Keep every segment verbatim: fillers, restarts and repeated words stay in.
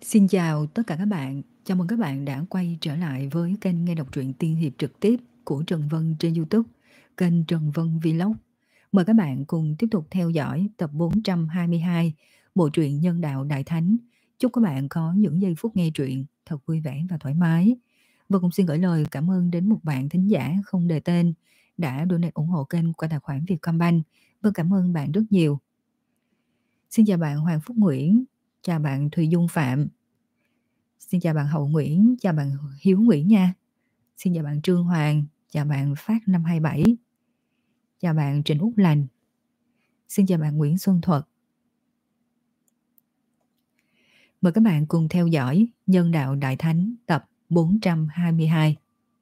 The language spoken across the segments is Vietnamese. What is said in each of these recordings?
Xin chào tất cả các bạn, chào mừng các bạn đã quay trở lại với kênh nghe đọc truyện tiên hiệp trực tiếp của Trần Vân trên YouTube, kênh Trần Vân Vlog. Mời các bạn cùng tiếp tục theo dõi tập bốn trăm hai mươi hai bộ truyện Nhân đạo Đại Thánh. Chúc các bạn có những giây phút nghe truyện thật vui vẻ và thoải mái. Và cũng xin gửi lời cảm ơn đến một bạn thính giả không đề tên đã donate ủng hộ kênh qua tài khoản Vietcombank. Vâng, cảm ơn bạn rất nhiều. Xin chào bạn Hoàng Phúc Nguyễn, chào bạn Thùy Dung Phạm. Xin chào bạn Hậu Nguyễn, chào bạn Hiếu Nguyễn nha. Xin chào bạn Trương Hoàng, chào bạn Phát năm hai bảy. Chào bạn Trịnh Úc Lành. Xin chào bạn Nguyễn Xuân Thuật. Mời các bạn cùng theo dõi Nhân đạo Đại Thánh tập bốn trăm hai mươi hai.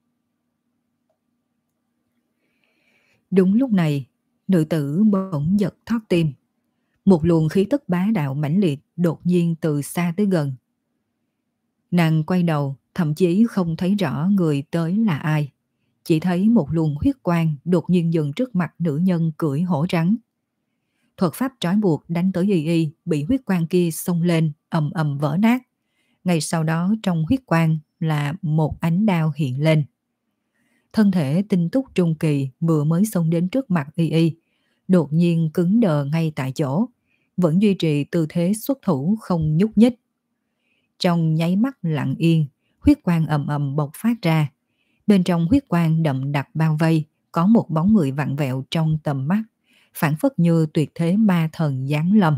Đúng lúc này, nữ tử bỗng giật thót tim. Một luồng khí tức bá đạo mãnh liệt đột nhiên từ xa tới gần. Nàng quay đầu, thậm chí không thấy rõ người tới là ai. Chỉ thấy một luồng huyết quang đột nhiên dừng trước mặt nữ nhân cưỡi hổ trắng. Thuật pháp trói buộc đánh tới y y bị huyết quang kia xông lên, ầm ầm vỡ nát. Ngay sau đó trong huyết quang là một ánh đao hiện lên. Thân thể tinh túc trung kỳ vừa mới xông đến trước mặt y y, đột nhiên cứng đờ ngay tại chỗ, vẫn duy trì tư thế xuất thủ không nhúc nhích. Trong nháy mắt lặng yên, huyết quang ầm ầm bộc phát ra. Bên trong huyết quang đậm đặc bao vây, có một bóng người vặn vẹo trong tầm mắt, phảng phất như tuyệt thế ma thần giáng lâm.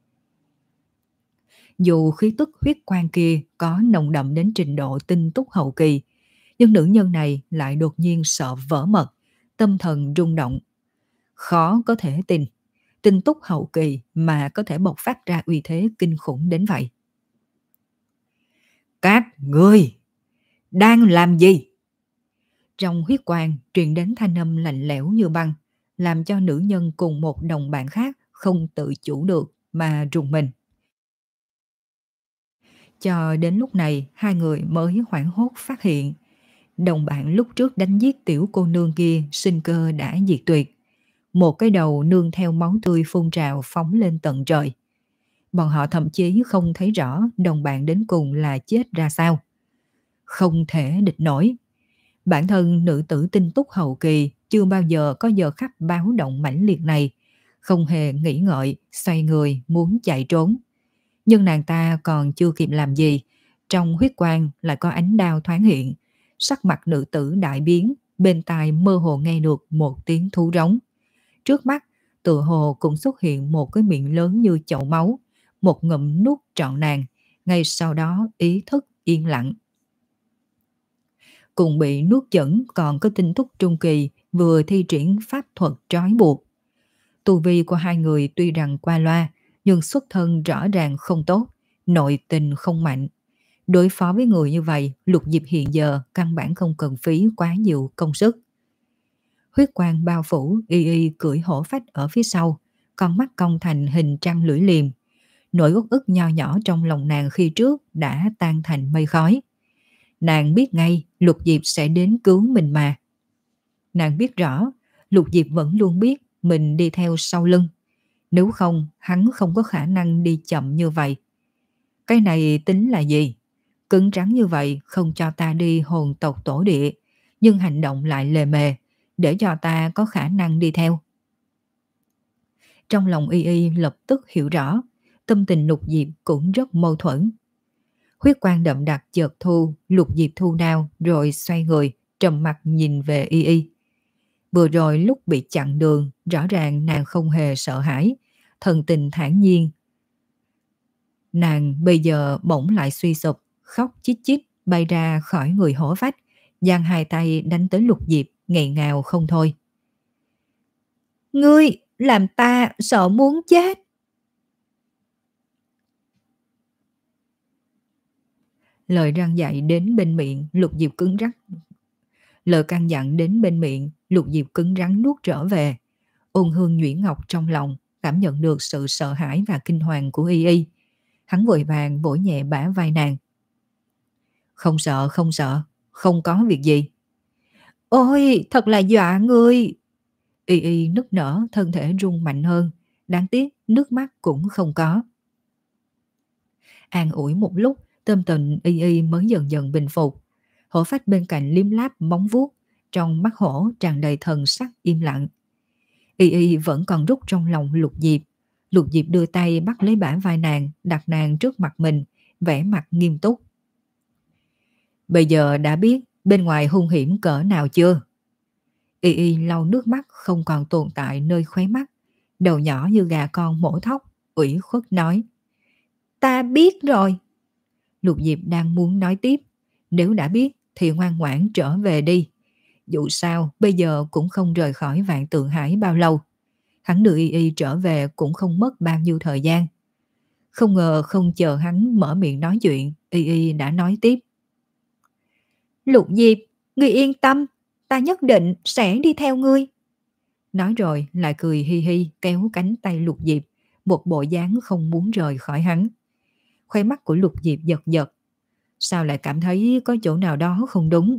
Dù khí tức huyết quang kia có nồng đậm đến trình độ tinh túc hậu kỳ, nhưng nữ nhân này lại đột nhiên sợ vỡ mật, tâm thần rung động. Khó có thể tin, tinh túc hậu kỳ mà có thể bộc phát ra uy thế kinh khủng đến vậy. Các ngươi đang làm gì? Trong huyết quang truyền đến thanh âm lạnh lẽo như băng, làm cho nữ nhân cùng một đồng bạn khác không tự chủ được mà rùng mình. Cho đến lúc này hai người mới hoảng hốt phát hiện đồng bạn lúc trước đánh giết tiểu cô nương kia sinh cơ đã diệt tuyệt. Một cái đầu nương theo máu tươi phun trào phóng lên tận trời. Bọn họ thậm chí không thấy rõ đồng bạn đến cùng là chết ra sao. Không thể địch nổi. Bản thân nữ tử tinh túc hậu kỳ chưa bao giờ có giờ khắc báo động mãnh liệt này, không hề nghĩ ngợi, xoay người muốn chạy trốn. Nhưng nàng ta còn chưa kịp làm gì, trong huyết quang lại có ánh đao thoáng hiện, sắc mặt nữ tử đại biến, bên tai mơ hồ nghe được một tiếng thú rống. Trước mắt, tựa hồ cũng xuất hiện một cái miệng lớn như chậu máu, một ngụm nuốt trọn nàng, ngay sau đó ý thức yên lặng. Cùng bị nuốt chửng còn có tinh túc trung kỳ vừa thi triển pháp thuật trói buộc. Tu vi của hai người tuy rằng qua loa, nhưng xuất thân rõ ràng không tốt, nội tình không mạnh. Đối phó với người như vậy, Lục Diệp hiện giờ căn bản không cần phí quá nhiều công sức. Huyết quang bao phủ, y y cưỡi hổ phách ở phía sau, con mắt cong thành hình trăng lưỡi liềm. Nỗi uất ức nho nhỏ trong lòng nàng khi trước đã tan thành mây khói. Nàng biết ngay Lục Diệp sẽ đến cứu mình mà. Nàng biết rõ Lục Diệp vẫn luôn biết mình đi theo sau lưng. Nếu không, hắn không có khả năng đi chậm như vậy. Cái này tính là gì? Cứng rắn như vậy không cho ta đi hồn tộc tổ địa, nhưng hành động lại lề mề, để cho ta có khả năng đi theo. Trong lòng y y lập tức hiểu rõ, tâm tình Lục Diệp cũng rất mâu thuẫn. Huyết quang đậm đặc chợt thu, Lục Diệp thu đao rồi xoay người, trầm mặt nhìn về y y. Vừa rồi lúc bị chặn đường, rõ ràng nàng không hề sợ hãi, thần tình thản nhiên. Nàng bây giờ bỗng lại suy sụp, khóc chít chít bay ra khỏi người hổ phách, giang hai tay đánh tới Lục Diệp, nghẹn ngào không thôi. Ngươi làm ta sợ muốn chết. Lời răng dạy đến bên miệng, Lục Diệp cứng rắn. Lời căn dặn đến bên miệng, Lục Diệp cứng rắn nuốt trở về. Ôn hương nhuyễn ngọc trong lòng, cảm nhận được sự sợ hãi và kinh hoàng của y y. Hắn vội vàng vỗ nhẹ bả vai nàng. Không sợ, không sợ, không có việc gì. Ôi, thật là dọa người. Y y nức nở, thân thể rung mạnh hơn. Đáng tiếc, nước mắt cũng không có. An ủi một lúc, Tâm tình y y mới dần dần bình phục. Hổ phách bên cạnh liếm láp móng vuốt, trong mắt hổ tràn đầy thần sắc im lặng. Y y vẫn còn rút trong lòng Lục Diệp. Lục Diệp đưa tay bắt lấy bả vai nàng, đặt nàng trước mặt mình, vẻ mặt nghiêm túc. Bây giờ đã biết bên ngoài hung hiểm cỡ nào chưa? Y y lau nước mắt không còn tồn tại nơi khóe mắt, đầu nhỏ như gà con mổ thóc, ủy khuất nói. Ta biết rồi. Lục Diệp đang muốn nói tiếp, nếu đã biết thì ngoan ngoãn trở về đi. Dù sao bây giờ cũng không rời khỏi Vạn Tượng Hải bao lâu. Hắn đưa Y Y trở về cũng không mất bao nhiêu thời gian. Không ngờ không chờ hắn mở miệng nói chuyện, Y Y đã nói tiếp. Lục Diệp, ngươi yên tâm, ta nhất định sẽ đi theo ngươi. Nói rồi lại cười hi hi kéo cánh tay Lục Diệp, một bộ dáng không muốn rời khỏi hắn. Khóe mắt của Lục Diệp giật giật. Sao lại cảm thấy có chỗ nào đó không đúng?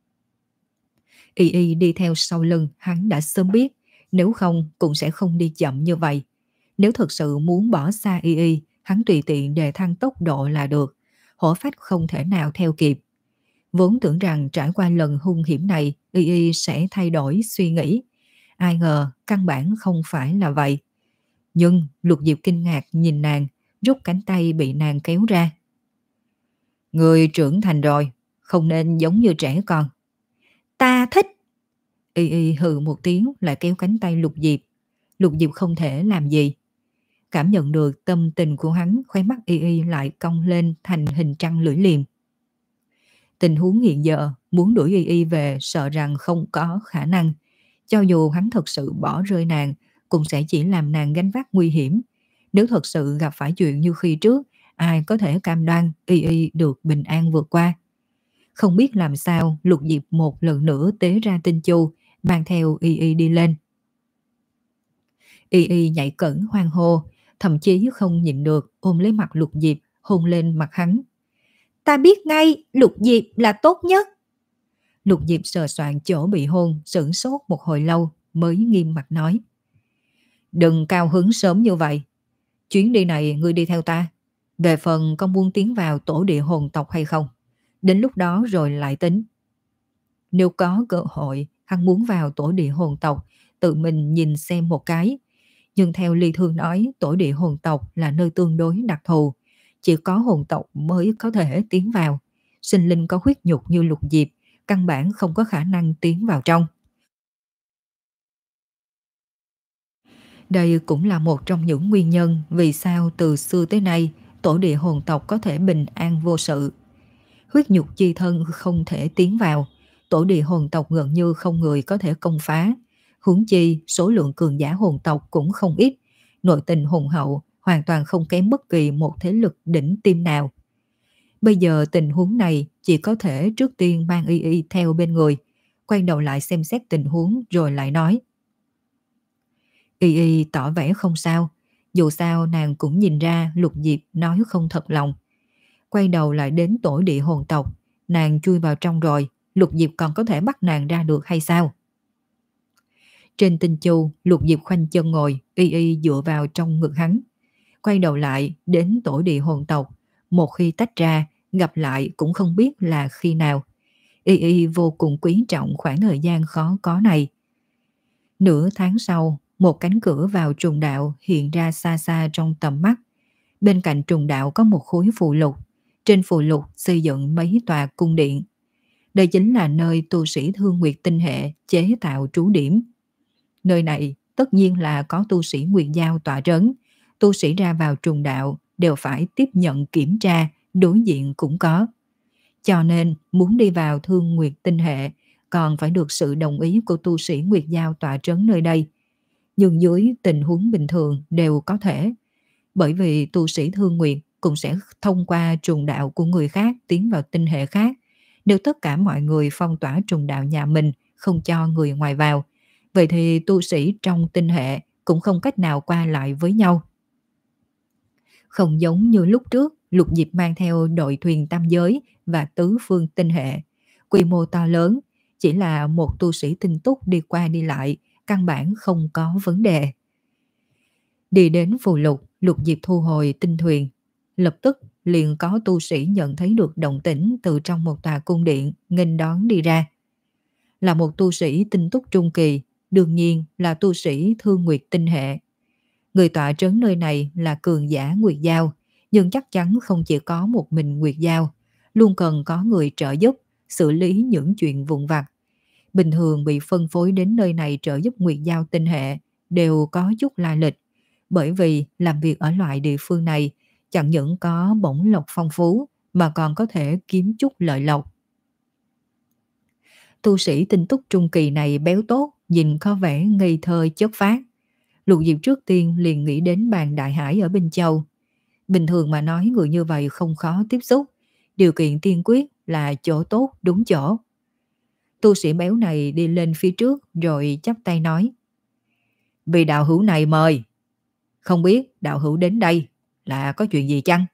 Y Y đi theo sau lưng hắn đã sớm biết, nếu không cũng sẽ không đi chậm như vậy. Nếu thật sự muốn bỏ xa Y Y, hắn tùy tiện đề thăng tốc độ là được. Hổ phách không thể nào theo kịp. Vốn tưởng rằng trải qua lần hung hiểm này, Y Y sẽ thay đổi suy nghĩ. Ai ngờ căn bản không phải là vậy. Nhưng Lục Diệp kinh ngạc nhìn nàng, rút cánh tay bị nàng kéo ra. Người trưởng thành rồi, không nên giống như trẻ con. Ta thích. Y Y hừ một tiếng lại kéo cánh tay Lục Diệp. Lục Diệp không thể làm gì. Cảm nhận được tâm tình của hắn, khóe mắt Y Y lại cong lên thành hình trăng lưỡi liềm. Tình huống hiện giờ, muốn đuổi Y Y về sợ rằng không có khả năng. Cho dù hắn thật sự bỏ rơi nàng, cũng sẽ chỉ làm nàng gánh vác nguy hiểm. Nếu thật sự gặp phải chuyện như khi trước, ai có thể cam đoan Y Y được bình an vượt qua. Không biết làm sao, Lục Diệp một lần nữa tế ra tinh chu, mang theo Y Y đi lên. Y Y nhảy cẫng hoang hô, thậm chí không nhịn được ôm lấy mặt Lục Diệp, hôn lên mặt hắn. Ta biết ngay Lục Diệp là tốt nhất. Lục Diệp sờ soạn chỗ bị hôn, sửng sốt một hồi lâu mới nghiêm mặt nói. Đừng cao hứng sớm như vậy. Chuyến đi này ngươi đi theo ta. Về phần con muốn tiến vào tổ địa hồn tộc hay không, đến lúc đó rồi lại tính. Nếu có cơ hội, hắn muốn vào tổ địa hồn tộc, tự mình nhìn xem một cái. Nhưng theo Ly Thương nói, tổ địa hồn tộc là nơi tương đối đặc thù. Chỉ có hồn tộc mới có thể tiến vào. Sinh linh có huyết nhục như Lục Diệp, căn bản không có khả năng tiến vào trong. Đây cũng là một trong những nguyên nhân vì sao từ xưa tới nay tổ địa hồn tộc có thể bình an vô sự. Huyết nhục chi thân không thể tiến vào, tổ địa hồn tộc gần như không người có thể công phá. Huống chi số lượng cường giả hồn tộc cũng không ít, nội tình hùng hậu, hoàn toàn không kém bất kỳ một thế lực đỉnh tiêm nào. Bây giờ tình huống này chỉ có thể trước tiên mang Y Y theo bên người, quay đầu lại xem xét tình huống rồi lại nói. Y Y tỏ vẻ không sao, dù sao nàng cũng nhìn ra Lục Diệp nói không thật lòng. Quay đầu lại đến tổ địa hồn tộc, nàng chui vào trong rồi, Lục Diệp còn có thể bắt nàng ra được hay sao? Trên tinh chu, Lục Diệp khoanh chân ngồi, Y Y dựa vào trong ngực hắn. Quay đầu lại đến tổ địa hồn tộc, một khi tách ra, gặp lại cũng không biết là khi nào. Y Y vô cùng quý trọng khoảng thời gian khó có này. Nửa tháng sau, một cánh cửa vào trùng đạo hiện ra xa xa trong tầm mắt. Bên cạnh trùng đạo có một khối phù lục. Trên phù lục xây dựng mấy tòa cung điện. Đây chính là nơi tu sĩ Thương Nguyệt tinh hệ chế tạo trú điểm. Nơi này tất nhiên là có tu sĩ Nguyệt Giao tọa trấn. Tu sĩ ra vào trùng đạo đều phải tiếp nhận kiểm tra, đối diện cũng có. Cho nên muốn đi vào Thương Nguyệt tinh hệ còn phải được sự đồng ý của tu sĩ Nguyệt Giao tọa trấn nơi đây. Nhưng dưới tình huống bình thường đều có thể. Bởi vì tu sĩ Thương Nguyệt cũng sẽ thông qua trùng đạo của người khác tiến vào tinh hệ khác. Nếu tất cả mọi người phong tỏa trùng đạo nhà mình, không cho người ngoài vào, vậy thì tu sĩ trong tinh hệ cũng không cách nào qua lại với nhau. Không giống như lúc trước, Lục Diệp mang theo đội thuyền tam giới và tứ phương tinh hệ. Quy mô to lớn, chỉ là một tu sĩ tinh túc đi qua đi lại, căn bản không có vấn đề. Đi đến phù lục, Lục Diệp thu hồi tinh thuyền. Lập tức liền có tu sĩ nhận thấy được động tĩnh từ trong một tòa cung điện nghênh đón đi ra. Là một tu sĩ tinh túc trung kỳ, đương nhiên là tu sĩ Thương Nguyệt tinh hệ. Người tọa trấn nơi này là cường giả Nguyệt Giao, nhưng chắc chắn không chỉ có một mình Nguyệt Giao, luôn cần có người trợ giúp, xử lý những chuyện vụn vặt. Bình thường bị phân phối đến nơi này trợ giúp Nguyệt Giao tinh hệ đều có chút lai lịch, bởi vì làm việc ở loại địa phương này chẳng những có bổng lộc phong phú mà còn có thể kiếm chút lợi lộc. Tu sĩ tinh túc trung kỳ này béo tốt, nhìn có vẻ ngây thơ chất phác. Lục Diệp trước tiên liền nghĩ đến bàn Đại Hải ở Bình Châu. Bình thường mà nói người như vậy không khó tiếp xúc, điều kiện tiên quyết là chỗ tốt đúng chỗ. Tu sĩ béo này đi lên phía trước rồi chắp tay nói: "Vì đạo hữu này mời, không biết đạo hữu đến đây là có chuyện gì chăng?"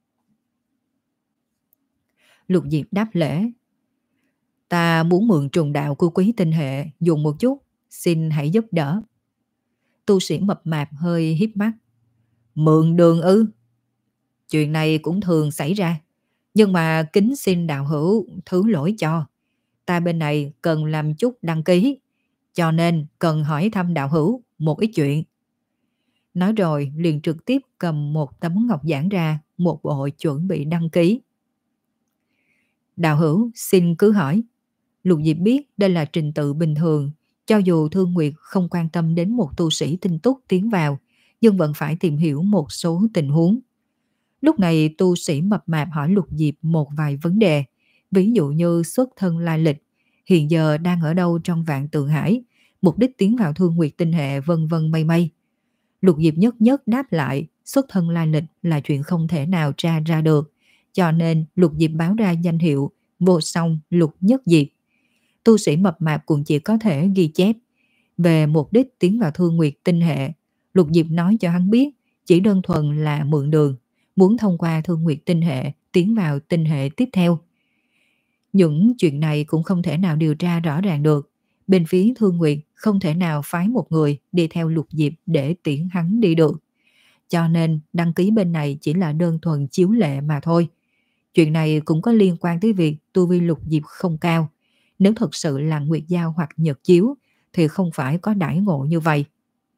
Lục Diệp đáp lễ: "Ta muốn mượn trùng đạo của quý tinh hệ dùng một chút, xin hãy giúp đỡ." Tu sĩ mập mạp hơi híp mắt: "Mượn đường ư? Chuyện này cũng thường xảy ra, nhưng mà kính xin đạo hữu thứ lỗi cho. Ta bên này cần làm chút đăng ký, cho nên cần hỏi thăm đạo hữu một ít chuyện." Nói rồi liền trực tiếp cầm một tấm ngọc giản ra, một bộ chuẩn bị đăng ký. "Đạo hữu xin cứ hỏi." Lục Diệp biết đây là trình tự bình thường, cho dù Thương Nguyệt không quan tâm đến một tu sĩ tinh túc tiến vào, nhưng vẫn phải tìm hiểu một số tình huống. Lúc này tu sĩ mập mạp hỏi Lục Diệp một vài vấn đề, ví dụ như xuất thân lai lịch, hiện giờ đang ở đâu trong Vạn Tượng Hải, mục đích tiến vào Thương Nguyệt tinh hệ, vân vân mây mây. Lục Diệp nhất nhất đáp lại, xuất thân lai lịch là chuyện không thể nào tra ra được, cho nên Lục Diệp báo ra danh hiệu Vô Song Lục Nhất Diệp. Tu sĩ mập mạp cũng chỉ có thể ghi chép. Về mục đích tiến vào Thương Nguyệt tinh hệ, Lục Diệp nói cho hắn biết chỉ đơn thuần là mượn đường, muốn thông qua Thương Nguyệt tinh hệ tiến vào tinh hệ tiếp theo. Những chuyện này cũng không thể nào điều tra rõ ràng được. Bên phía Thương Nguyệt không thể nào phái một người đi theo Lục Diệp để tiễn hắn đi được. Cho nên đăng ký bên này chỉ là đơn thuần chiếu lệ mà thôi. Chuyện này cũng có liên quan tới việc tu vi Lục Diệp không cao. Nếu thật sự là Nguyệt Giao hoặc Nhật Chiếu thì không phải có đãi ngộ như vậy.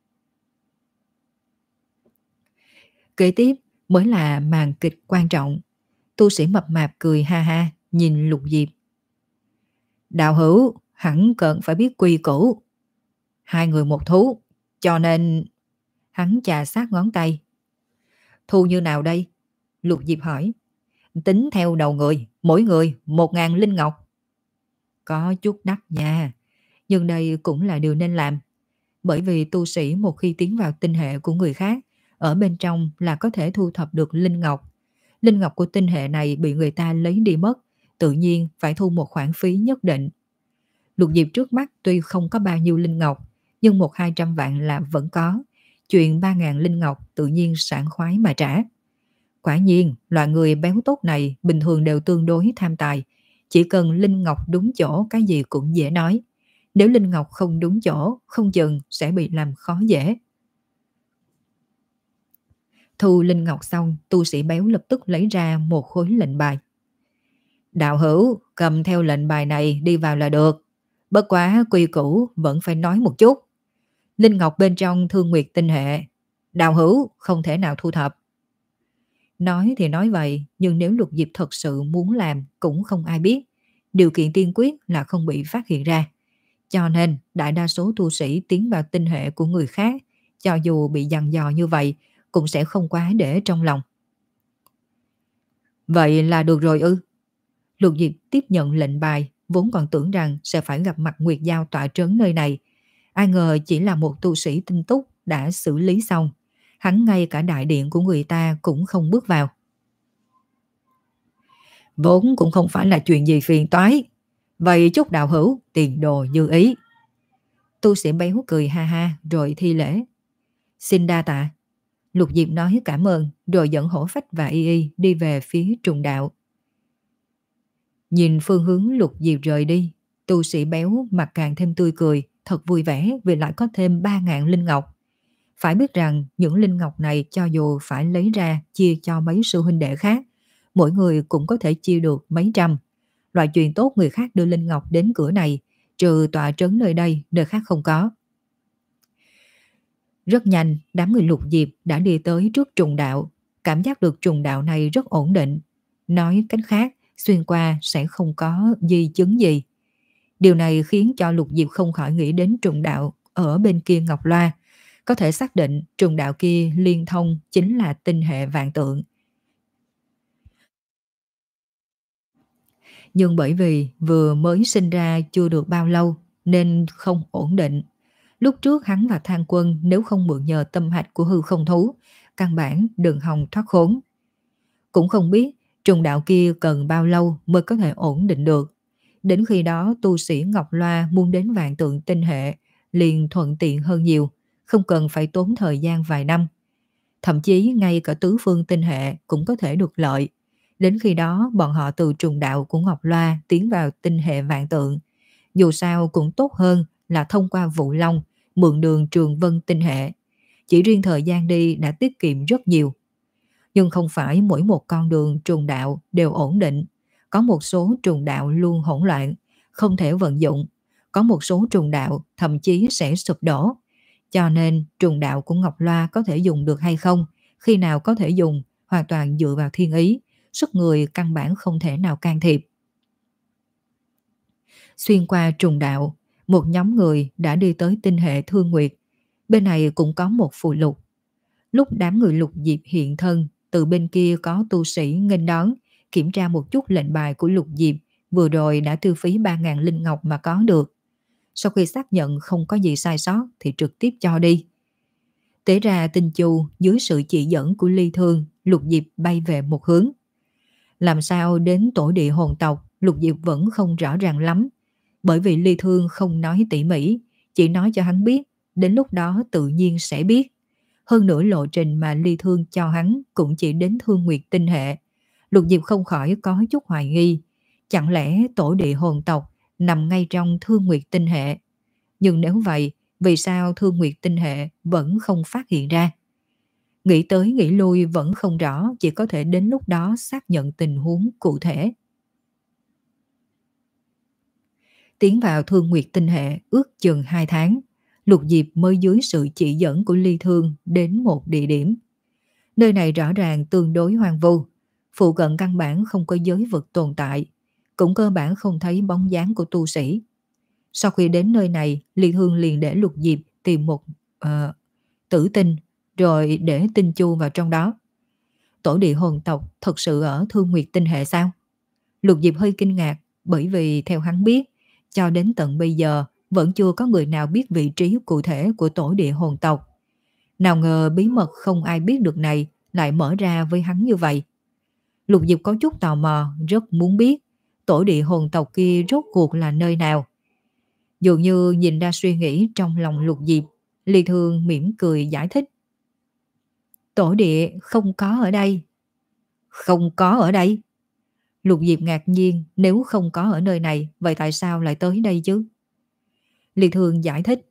Kế tiếp mới là màn kịch quan trọng. Tu sĩ mập mạp cười ha ha nhìn Lục Diệp: "Đạo hữu hẳn cần phải biết quy củ. Hai người một thú, cho nên..." Hắn chà sát ngón tay. "Thu như nào đây?" Lục Diệp hỏi. "Tính theo đầu người, mỗi người một ngàn linh ngọc." "Có chút đắt nha, nhưng đây cũng là điều nên làm. Bởi vì tu sĩ một khi tiến vào tinh hệ của người khác, ở bên trong là có thể thu thập được linh ngọc. Linh ngọc của tinh hệ này bị người ta lấy đi mất, tự nhiên phải thu một khoản phí nhất định." Lục Diệp trước mắt tuy không có bao nhiêu linh ngọc, nhưng một hai trăm vạn là vẫn có. Chuyện ba ngàn linh ngọc tự nhiên sảng khoái mà trả. Quả nhiên, loại người béo tốt này bình thường đều tương đối tham tài. Chỉ cần linh ngọc đúng chỗ cái gì cũng dễ nói. Nếu linh ngọc không đúng chỗ, không chừng sẽ bị làm khó dễ. Thu linh ngọc xong, tu sĩ béo lập tức lấy ra một khối lệnh bài. "Đạo hữu cầm theo lệnh bài này đi vào là được. Bất quá quy củ vẫn phải nói một chút. Linh ngọc bên trong Thương Nguyệt tinh hệ, đạo hữu không thể nào thu thập." Nói thì nói vậy, nhưng nếu Lục Diệp thật sự muốn làm cũng không ai biết. Điều kiện tiên quyết là không bị phát hiện ra. Cho nên đại đa số tu sĩ tiến vào tinh hệ của người khác, cho dù bị dằn dò như vậy, cũng sẽ không quá để trong lòng. "Vậy là được rồi ư?" Lục Diệp tiếp nhận lệnh bài, vốn còn tưởng rằng sẽ phải gặp mặt Nguyệt Giao tọa trấn nơi này. Ai ngờ chỉ là một tu sĩ tinh túc đã xử lý xong. Hắn ngay cả đại điện của người ta cũng không bước vào. "Vốn cũng không phải là chuyện gì phiền toái. Vậy chúc đạo hữu tiền đồ như ý." Tu sĩ béo cười ha ha rồi thi lễ. "Xin đa tạ." Lục Diệp nói cảm ơn rồi dẫn Hổ Phách và Y Y đi về phía trùng đạo. Nhìn phương hướng Lục Diệp rời đi, tu sĩ béo mặt càng thêm tươi cười, thật vui vẻ vì lại có thêm ba ngàn linh ngọc. Phải biết rằng những linh ngọc này cho dù phải lấy ra chia cho mấy sư huynh đệ khác, mỗi người cũng có thể chia được mấy trăm. Loại chuyện tốt người khác đưa linh ngọc đến cửa này, trừ tọa trấn nơi đây, nơi khác không có. Rất nhanh, đám người Lục Diệp đã đi tới trước trùng đạo, cảm giác được trùng đạo này rất ổn định. Nói cách khác, xuyên qua sẽ không có di chứng gì. Điều này khiến cho Lục Diệp không khỏi nghĩ đến trùng đạo ở bên kia Ngọc Loa. Có thể xác định trùng đạo kia liên thông chính là tinh hệ vạn tượng. Nhưng bởi vì vừa mới sinh ra chưa được bao lâu nên không ổn định. Lúc trước hắn và Thang Quân nếu không mượn nhờ tâm hạch của hư không thú, căn bản đừng hòng thoát khốn. Cũng không biết trùng đạo kia cần bao lâu mới có thể ổn định được. Đến khi đó tu sĩ Ngọc Loa muốn đến vạn tượng tinh hệ liền thuận tiện hơn nhiều, không cần phải tốn thời gian vài năm. Thậm chí ngay cả tứ phương tinh hệ cũng có thể được lợi. Đến khi đó bọn họ từ trùng đạo của Ngọc Loa tiến vào tinh hệ vạn tượng. Dù sao cũng tốt hơn là thông qua Vũ Long, mượn đường Trường Vân tinh hệ. Chỉ riêng thời gian đi đã tiết kiệm rất nhiều. Nhưng không phải mỗi một con đường trùng đạo đều ổn định. Có một số trùng đạo luôn hỗn loạn, không thể vận dụng. Có một số trùng đạo thậm chí sẽ sụp đổ. Cho nên trùng đạo của Ngọc Loa có thể dùng được hay không, khi nào có thể dùng, hoàn toàn dựa vào thiên ý. Sức người căn bản không thể nào can thiệp. Xuyên qua trùng đạo, một nhóm người đã đi tới tinh hệ Thương Nguyệt. Bên này cũng có một phù lục. Lúc đám người Lục Diệp hiện thân, từ bên kia có tu sĩ nghênh đón, kiểm tra một chút lệnh bài của Lục Diệp, vừa rồi đã tiêu phí ba ngàn linh ngọc mà có được. Sau khi xác nhận không có gì sai sót thì trực tiếp cho đi. Tế ra Tinh Chu dưới sự chỉ dẫn của Ly Thương, Lục Diệp bay về một hướng. Làm sao đến tổ địa hồn tộc, Lục Diệp vẫn không rõ ràng lắm, bởi vì Ly Thương không nói tỉ mỉ, chỉ nói cho hắn biết, đến lúc đó tự nhiên sẽ biết. Hơn nữa lộ trình mà Ly Thương cho hắn cũng chỉ đến Thương Nguyệt tinh hệ. Lục Diệp không khỏi có chút hoài nghi, chẳng lẽ tổ địa hồn tộc nằm ngay trong Thương Nguyệt tinh hệ? Nhưng nếu vậy, vì sao Thương Nguyệt tinh hệ vẫn không phát hiện ra? Nghĩ tới nghĩ lui vẫn không rõ, chỉ có thể đến lúc đó xác nhận tình huống cụ thể. Tiến vào Thương Nguyệt tinh hệ ước chừng hai tháng, Lục Diệp mới dưới sự chỉ dẫn của Ly Thương đến một địa điểm. Nơi này rõ ràng tương đối hoang vu, phụ cận căn bản không có giới vực tồn tại, cũng cơ bản không thấy bóng dáng của tu sĩ. Sau khi đến nơi này, Ly Thương liền để Lục Diệp tìm một uh, tử tinh, rồi để Tinh Chu vào trong đó. Tổ địa hồn tộc thật sự ở Thương Nguyệt tinh hệ sao? Lục Diệp hơi kinh ngạc, bởi vì theo hắn biết, cho đến tận bây giờ vẫn chưa có người nào biết vị trí cụ thể của tổ địa hồn tộc. Nào ngờ bí mật không ai biết được này lại mở ra với hắn như vậy. Lục Diệp có chút tò mò, rất muốn biết tổ địa hồn tộc kia rốt cuộc là nơi nào. Dường như nhìn ra suy nghĩ trong lòng Lục Diệp, Ly Thương mỉm cười giải thích. Tổ địa không có ở đây. Không có ở đây? Lục Diệp ngạc nhiên, nếu không có ở nơi này, vậy tại sao lại tới đây chứ? Ly Thương giải thích.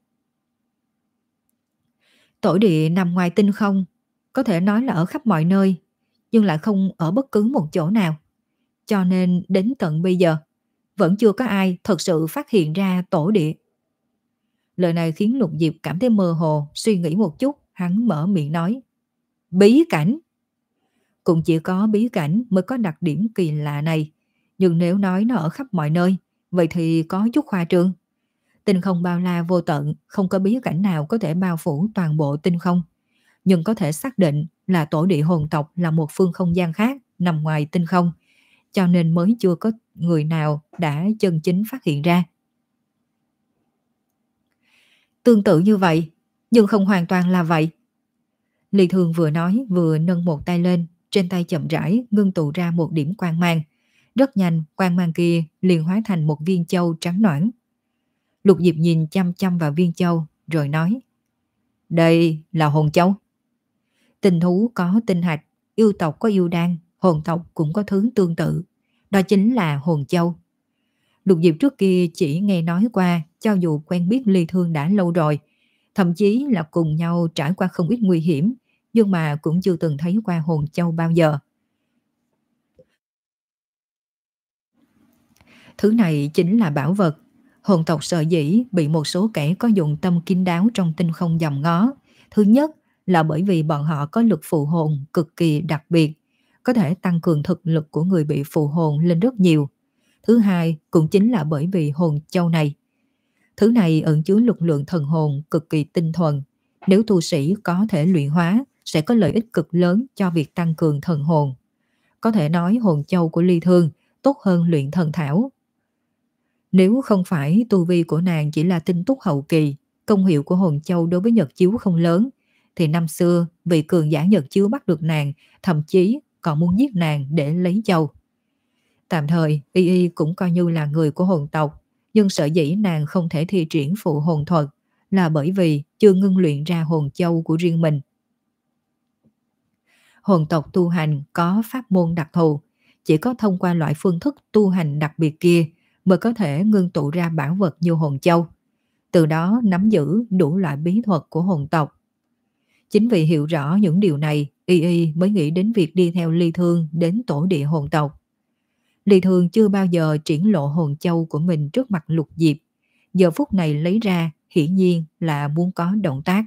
Tổ địa nằm ngoài tinh không, có thể nói là ở khắp mọi nơi, nhưng lại không ở bất cứ một chỗ nào. Cho nên đến tận bây giờ, vẫn chưa có ai thật sự phát hiện ra tổ địa. Lời này khiến Lục Diệp cảm thấy mơ hồ, suy nghĩ một chút, hắn mở miệng nói. Bí cảnh. Cũng chỉ có bí cảnh mới có đặc điểm kỳ lạ này. Nhưng nếu nói nó ở khắp mọi nơi, vậy thì có chút khoa trương. Tinh không bao la vô tận, không có bí cảnh nào có thể bao phủ toàn bộ tinh không. Nhưng có thể xác định là tổ địa hồn tộc là một phương không gian khác nằm ngoài tinh không, cho nên mới chưa có người nào đã chân chính phát hiện ra. Tương tự như vậy, nhưng không hoàn toàn là vậy. Ly Thương vừa nói vừa nâng một tay lên, trên tay chậm rãi ngưng tụ ra một điểm quang mang. Rất nhanh, quang mang kia liền hóa thành một viên châu trắng nõn. Lục Diệp nhìn chăm chăm vào viên châu, rồi nói. Đây là hồn châu. Tinh thú có tinh hạch, yêu tộc có yêu đan, hồn tộc cũng có thứ tương tự. Đó chính là hồn châu. Lục Diệp trước kia chỉ nghe nói qua, cho dù quen biết Ly Thương đã lâu rồi, thậm chí là cùng nhau trải qua không ít nguy hiểm, nhưng mà cũng chưa từng thấy qua hồn châu bao giờ. Thứ này chính là bảo vật. Hồn tộc sở dĩ bị một số kẻ có dụng tâm kín đáo trong tinh không dòm ngó. Thứ nhất là bởi vì bọn họ có lực phụ hồn cực kỳ đặc biệt, có thể tăng cường thực lực của người bị phụ hồn lên rất nhiều. Thứ hai cũng chính là bởi vì hồn châu này. Thứ này ẩn chứa lực lượng thần hồn cực kỳ tinh thuần. Nếu tu sĩ có thể luyện hóa, sẽ có lợi ích cực lớn cho việc tăng cường thần hồn. Có thể nói hồn châu của Ly Thương tốt hơn luyện thần thảo. Nếu không phải tu vi của nàng chỉ là tinh túc hậu kỳ, công hiệu của hồn châu đối với Nhật Chiếu không lớn, thì năm xưa vị cường giả Nhật Chiếu bắt được nàng, thậm chí còn muốn giết nàng để lấy châu. Tạm thời, Y Y cũng coi như là người của hồn tộc, nhưng sở dĩ nàng không thể thi triển phụ hồn thuật là bởi vì chưa ngưng luyện ra hồn châu của riêng mình. Hồn tộc tu hành có pháp môn đặc thù, chỉ có thông qua loại phương thức tu hành đặc biệt kia mới có thể ngưng tụ ra bảo vật như hồn châu, từ đó nắm giữ đủ loại bí thuật của hồn tộc. Chính vì hiểu rõ những điều này, Y Y mới nghĩ đến việc đi theo Ly Thương đến tổ địa hồn tộc. Ly Thương chưa bao giờ triển lộ hồn châu của mình trước mặt Lục Diệp, giờ phút này lấy ra hiển nhiên là muốn có động tác.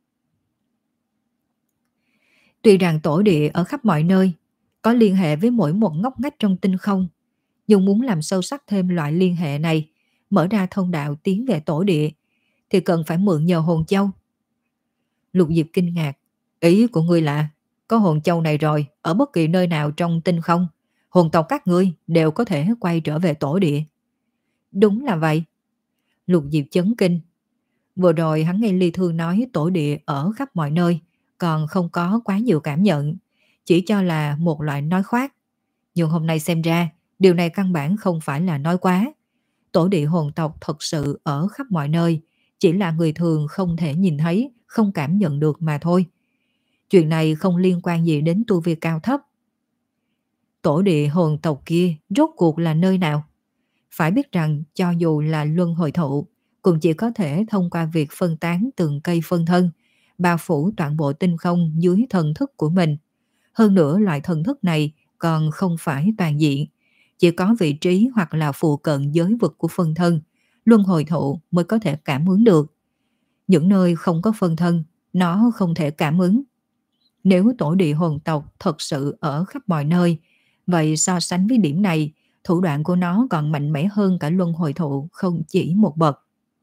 Tuy rằng tổ địa ở khắp mọi nơi, có liên hệ với mỗi một ngóc ngách trong tinh không, nhưng muốn làm sâu sắc thêm loại liên hệ này, mở ra thông đạo tiến về tổ địa, thì cần phải mượn nhờ hồn châu. Lục Diệp kinh ngạc, ý của ngươi là có hồn châu này rồi, ở bất kỳ nơi nào trong tinh không, hồn tộc các ngươi đều có thể quay trở về tổ địa. Đúng là vậy. Lục Diệp chấn kinh. Vừa rồi hắn nghe Ly Thương nói tổ địa ở khắp mọi nơi, còn không có quá nhiều cảm nhận, chỉ cho là một loại nói khoác. Nhưng hôm nay xem ra, điều này căn bản không phải là nói quá. Tổ địa hồn tộc thật sự ở khắp mọi nơi, chỉ là người thường không thể nhìn thấy, không cảm nhận được mà thôi. Chuyện này không liên quan gì đến tu vi cao thấp. Tổ địa hồn tộc kia rốt cuộc là nơi nào? Phải biết rằng cho dù là luân hồi thụ, cũng chỉ có thể thông qua việc phân tán từng cây phân thân, bao phủ toàn bộ tinh không dưới thần thức của mình. Hơn nữa loại thần thức này còn không phải toàn diện, chỉ có vị trí hoặc là phụ cận giới vực của phân thân, luân hồi thụ mới có thể cảm ứng được. Những nơi không có phân thân, nó không thể cảm ứng. Nếu tổ địa hồn tộc thật sự ở khắp mọi nơi, vậy so sánh với điểm này, thủ đoạn của nó còn mạnh mẽ hơn cả luân hồi thụ không chỉ một bậc.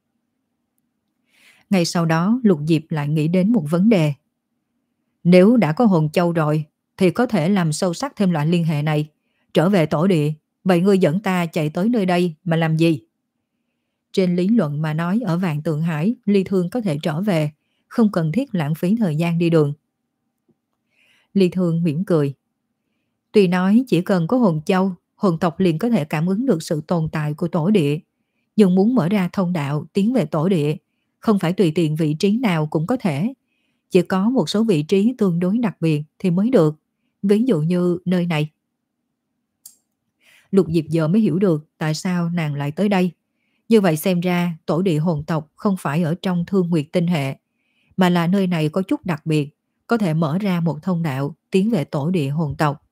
Ngay sau đó Lục Diệp lại nghĩ đến một vấn đề. Nếu đã có hồn châu rồi, thì có thể làm sâu sắc thêm loại liên hệ này. Trở về tổ địa, vậy ngươi dẫn ta chạy tới nơi đây mà làm gì? Trên lý luận mà nói ở Vạn Tượng Hải, Ly Thương có thể trở về, không cần thiết lãng phí thời gian đi đường. Ly Thương mỉm cười. Tuy nói chỉ cần có hồn châu, hồn tộc liền có thể cảm ứng được sự tồn tại của tổ địa, nhưng muốn mở ra thông đạo tiến về tổ địa, không phải tùy tiện vị trí nào cũng có thể. Chỉ có một số vị trí tương đối đặc biệt thì mới được, ví dụ như nơi này. Lục Diệp giờ mới hiểu được tại sao nàng lại tới đây. Như vậy xem ra tổ địa hồn tộc không phải ở trong Thương Nguyệt tinh hệ, mà là nơi này có chút đặc biệt, có thể mở ra một thông đạo tiến về tổ địa hồn tộc.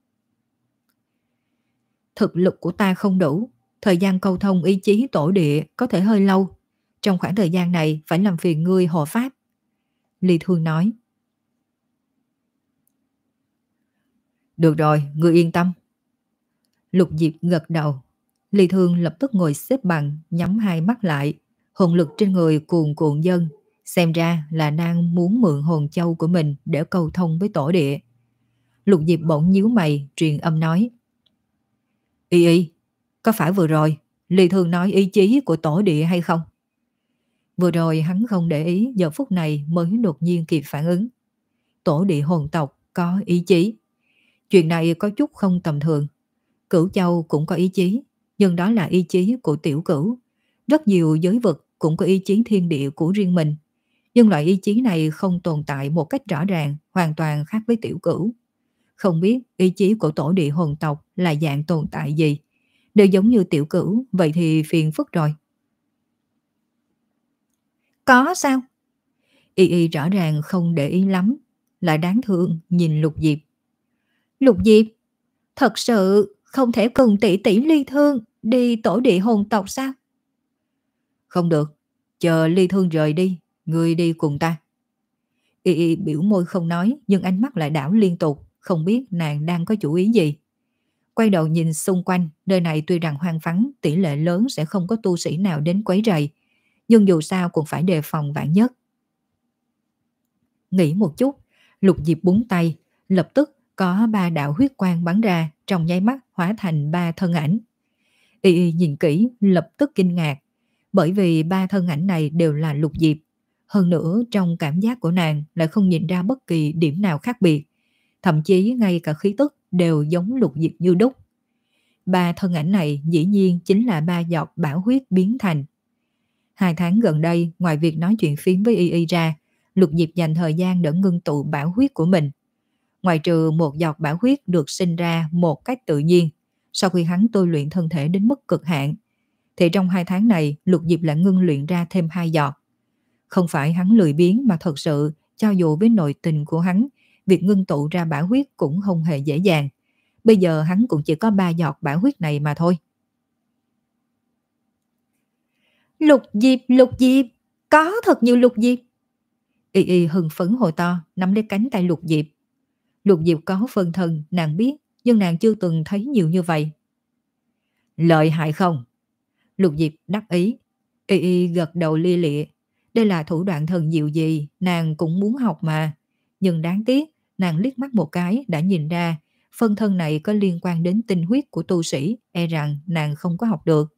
Thực lực của ta không đủ, thời gian câu thông ý chí tổ địa có thể hơi lâu. Trong khoảng thời gian này phải làm phiền ngươi hộ pháp. Ly Thương nói. Được rồi, ngươi yên tâm. Lục Diệp gật đầu. Ly Thương lập tức ngồi xếp bằng, nhắm hai mắt lại. Hồn lực trên người cuồn cuộn dâng. Xem ra là đang muốn mượn hồn châu của mình để câu thông với tổ địa. Lục Diệp bỗng nhíu mày, truyền âm nói. Y Y, có phải vừa rồi Ly Thương nói ý chí của tổ địa hay không? Vừa rồi hắn không để ý, giờ phút này mới đột nhiên kịp phản ứng. Tổ địa hồn tộc có ý chí. Chuyện này có chút không tầm thường. Cửu Châu cũng có ý chí, nhưng đó là ý chí của tiểu cửu. Rất nhiều giới vực cũng có ý chí thiên địa của riêng mình. Nhưng loại ý chí này không tồn tại một cách rõ ràng, hoàn toàn khác với tiểu cửu. Không biết ý chí của tổ địa hồn tộc là dạng tồn tại gì. Nếu giống như tiểu cửu, vậy thì phiền phức rồi. Có sao? Y Y rõ ràng không để ý lắm, lại đáng thương nhìn Lục Diệp. Lục Diệp, thật sự không thể cùng tỷ tỷ Ly Thương Đi tổ địa hồn tộc sao? Không được, chờ Ly Thương rời đi, ngươi đi cùng ta. Y Y biểu môi không nói, nhưng ánh mắt lại đảo liên tục, không biết nàng đang có chủ ý gì. Quay đầu nhìn xung quanh, nơi này tuy rằng hoang vắng, tỷ lệ lớn sẽ không có tu sĩ nào đến quấy rầy, nhưng dù sao cũng phải đề phòng vạn nhất. Nghĩ một chút, Lục Diệp búng tay, lập tức có ba đạo huyết quang bắn ra, trong nháy mắt hóa thành ba thân ảnh. Y Y nhìn kỹ, lập tức kinh ngạc, bởi vì ba thân ảnh này đều là Lục Diệp. Hơn nữa trong cảm giác của nàng lại không nhìn ra bất kỳ điểm nào khác biệt, thậm chí ngay cả khí tức đều giống Lục Diệp như đúc. Ba thân ảnh này dĩ nhiên chính là ba giọt bảo huyết biến thành. Hai tháng gần đây, ngoài việc nói chuyện phiếm với Y Y ra, Lục Diệp dành thời gian để ngưng tụ bảo huyết của mình. Ngoài trừ một giọt bảo huyết được sinh ra một cách tự nhiên, sau khi hắn tôi luyện thân thể đến mức cực hạn, thì trong hai tháng này Lục Diệp lại ngưng luyện ra thêm hai giọt. Không phải hắn lười biếng mà thật sự, cho dù với nội tình của hắn, việc ngưng tụ ra bảo huyết cũng không hề dễ dàng. Bây giờ hắn cũng chỉ có ba giọt bảo huyết này mà thôi. Lục Diệp, Lục Diệp, có thật nhiều Lục Diệp. Y Y hưng phấn hồi to, nắm lấy cánh tay Lục Diệp. Lục Diệp có phân thân, nàng biết, nhưng nàng chưa từng thấy nhiều như vậy. Lợi hại không? Lục Diệp đắc ý. Y Y gật đầu lia lịa. Đây là thủ đoạn thần diệu gì, nàng cũng muốn học mà. Nhưng đáng tiếc, nàng liếc mắt một cái đã nhìn ra, phân thân này có liên quan đến tinh huyết của tu sĩ, e rằng nàng không có học được.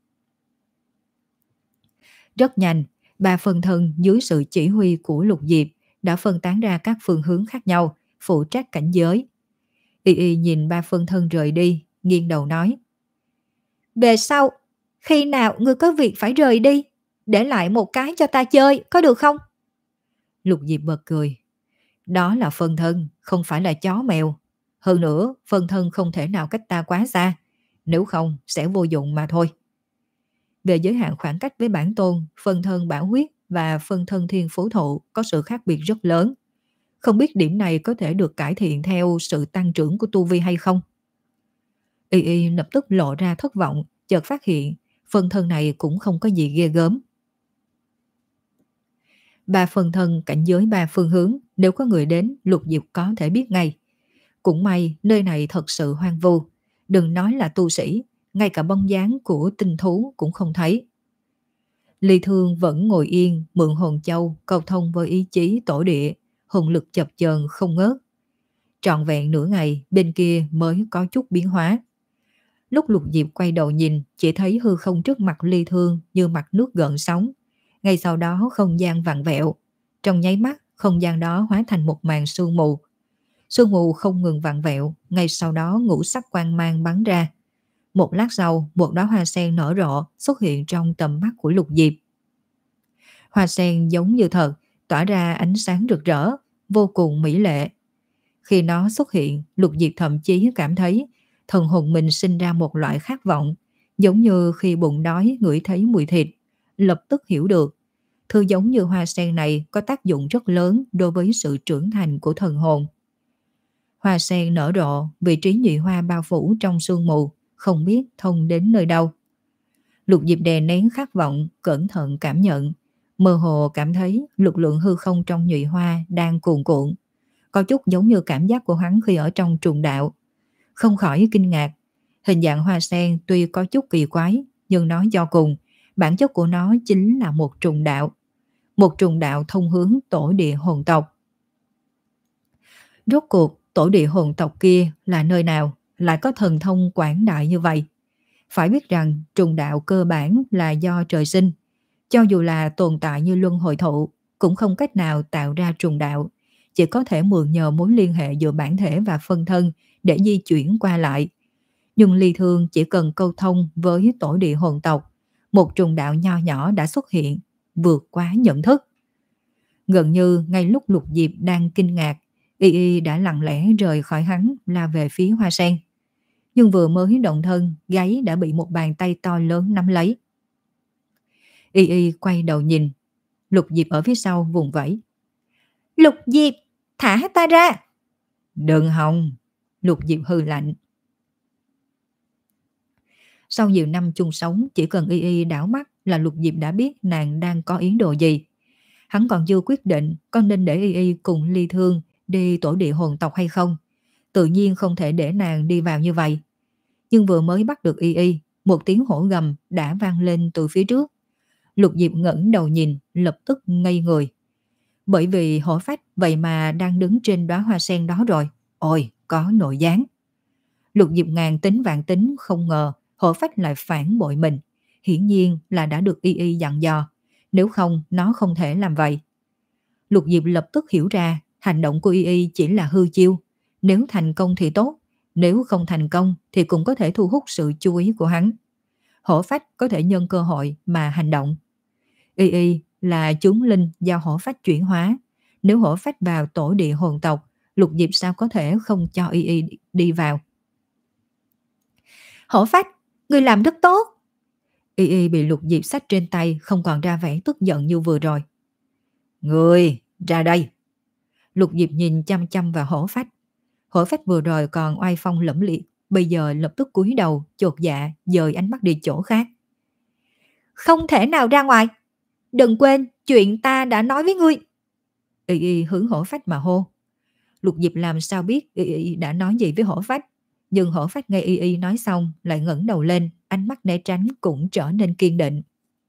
Rất nhanh, ba phân thân dưới sự chỉ huy của Lục Diệp đã phân tán ra các phương hướng khác nhau, phụ trách cảnh giới. Y Y nhìn ba phân thân rời đi, nghiêng đầu nói. Về sau, khi nào ngươi có việc phải rời đi, để lại một cái cho ta chơi, có được không? Lục Diệp bật cười. Đó là phân thân, không phải là chó mèo. Hơn nữa, phân thân không thể nào cách ta quá xa, nếu không sẽ vô dụng mà thôi. Về giới hạn khoảng cách với bản tôn, phân thân bảo huyết và phân thân thiên phú thụ có sự khác biệt rất lớn. Không biết điểm này có thể được cải thiện theo sự tăng trưởng của tu vi hay không? Y Y lập tức lộ ra thất vọng, chợt phát hiện phân thân này cũng không có gì ghê gớm. Ba phân thân cảnh giới ba phương hướng, nếu có người đến, Lục Diệp có thể biết ngay. Cũng may nơi này thật sự hoang vu, đừng nói là tu sĩ, ngay cả bóng dáng của tinh thú cũng không thấy. Ly Thương vẫn ngồi yên, mượn hồn châu, cầu thông với ý chí tổ địa, hồn lực chập chờn không ngớt. Trọn vẹn nửa ngày, bên kia mới có chút biến hóa. Lúc Lục Diệp quay đầu nhìn, chỉ thấy hư không trước mặt Ly Thương như mặt nước gợn sóng. Ngay sau đó không gian vặn vẹo. Trong nháy mắt, không gian đó hóa thành một màn sương mù. Sương mù không ngừng vặn vẹo, ngay sau đó ngũ sắc quang mang bắn ra. Một lát sau, một đóa hoa sen nở rộ xuất hiện trong tầm mắt của Lục Diệp. Hoa sen giống như thật, tỏa ra ánh sáng rực rỡ, vô cùng mỹ lệ. Khi nó xuất hiện, Lục Diệp thậm chí cảm thấy thần hồn mình sinh ra một loại khát vọng, giống như khi bụng đói ngửi thấy mùi thịt, lập tức hiểu được. Thứ giống như hoa sen này có tác dụng rất lớn đối với sự trưởng thành của thần hồn. Hoa sen nở rộ, vị trí nhụy hoa bao phủ trong sương mù, không biết thông đến nơi đâu. Lục Diệp đè nén khát vọng, cẩn thận cảm nhận, mơ hồ cảm thấy lực lượng hư không trong nhụy hoa đang cuồn cuộn, có chút giống như cảm giác của hắn khi ở trong trùng đạo. Không khỏi kinh ngạc, hình dạng hoa sen tuy có chút kỳ quái, nhưng nói cho cùng, bản chất của nó chính là một trùng đạo. Một trùng đạo thông hướng tổ địa hồn tộc. Rốt cuộc, tổ địa hồn tộc kia là nơi nào, lại có thần thông quảng đại như vậy? Phải biết rằng trùng đạo cơ bản là do trời sinh, cho dù là tồn tại như luân hồi thụ, cũng không cách nào tạo ra trùng đạo, chỉ có thể mượn nhờ mối liên hệ giữa bản thể và phân thân để di chuyển qua lại. Nhưng Ly Thương chỉ cần câu thông với tổ địa hồn tộc, một trùng đạo nho nhỏ đã xuất hiện, vượt quá nhận thức. Gần như ngay lúc Lục Diệp đang kinh ngạc, Y Y đã lặng lẽ rời khỏi hắn, la về phía hoa sen. Nhưng vừa mới động thân, gáy đã bị một bàn tay to lớn nắm lấy. Y Y quay đầu nhìn, Lục Diệp ở phía sau vùng vẫy. Lục Diệp, thả ta ra! Đừng hòng! Lục Diệp hừ lạnh. Sau nhiều năm chung sống, chỉ cần Y Y đảo mắt là Lục Diệp đã biết nàng đang có ý đồ gì. Hắn còn chưa quyết định có nên để Y Y cùng Ly Thương đi tổ địa hồn tộc hay không. Tự nhiên không thể để nàng đi vào như vậy. Nhưng vừa mới bắt được Y Y, một tiếng hổ gầm đã vang lên từ phía trước. Lục Diệp ngẩng đầu nhìn, lập tức ngây người. Bởi vì hổ phách vậy mà đang đứng trên đóa hoa sen đó rồi. Ôi, có nội gián. Lục Diệp ngàn tính vạn tính không ngờ hổ phách lại phản bội mình. Hiển nhiên là đã được Y Y dặn dò. Nếu không, nó không thể làm vậy. Lục Diệp lập tức hiểu ra hành động của Y Y chỉ là hư chiêu. Nếu thành công thì tốt. Nếu không thành công thì cũng có thể thu hút sự chú ý của hắn. Hổ phách có thể nhân cơ hội mà hành động. Y Y là chúng linh do hổ phách chuyển hóa. Nếu hổ phách vào tổ địa hồn tộc, Lục Diệp sao có thể không cho Y Y đi vào. Hổ phách, người làm rất tốt. Y Y bị Lục Diệp xách trên tay, không còn ra vẻ tức giận như vừa rồi. Người, ra đây. Lục Diệp nhìn chăm chăm vào hổ phách. Hổ phách vừa rồi còn oai phong lẫm liệt, bây giờ lập tức cúi đầu, chột dạ, dời ánh mắt đi chỗ khác. Không thể nào ra ngoài. Đừng quên chuyện ta đã nói với ngươi. Y Y hướng hổ phách mà hô. Lục Diệp làm sao biết Y Y đã nói gì với hổ phách. Nhưng hổ phách nghe Y Y nói xong lại ngẩng đầu lên, ánh mắt né tránh cũng trở nên kiên định.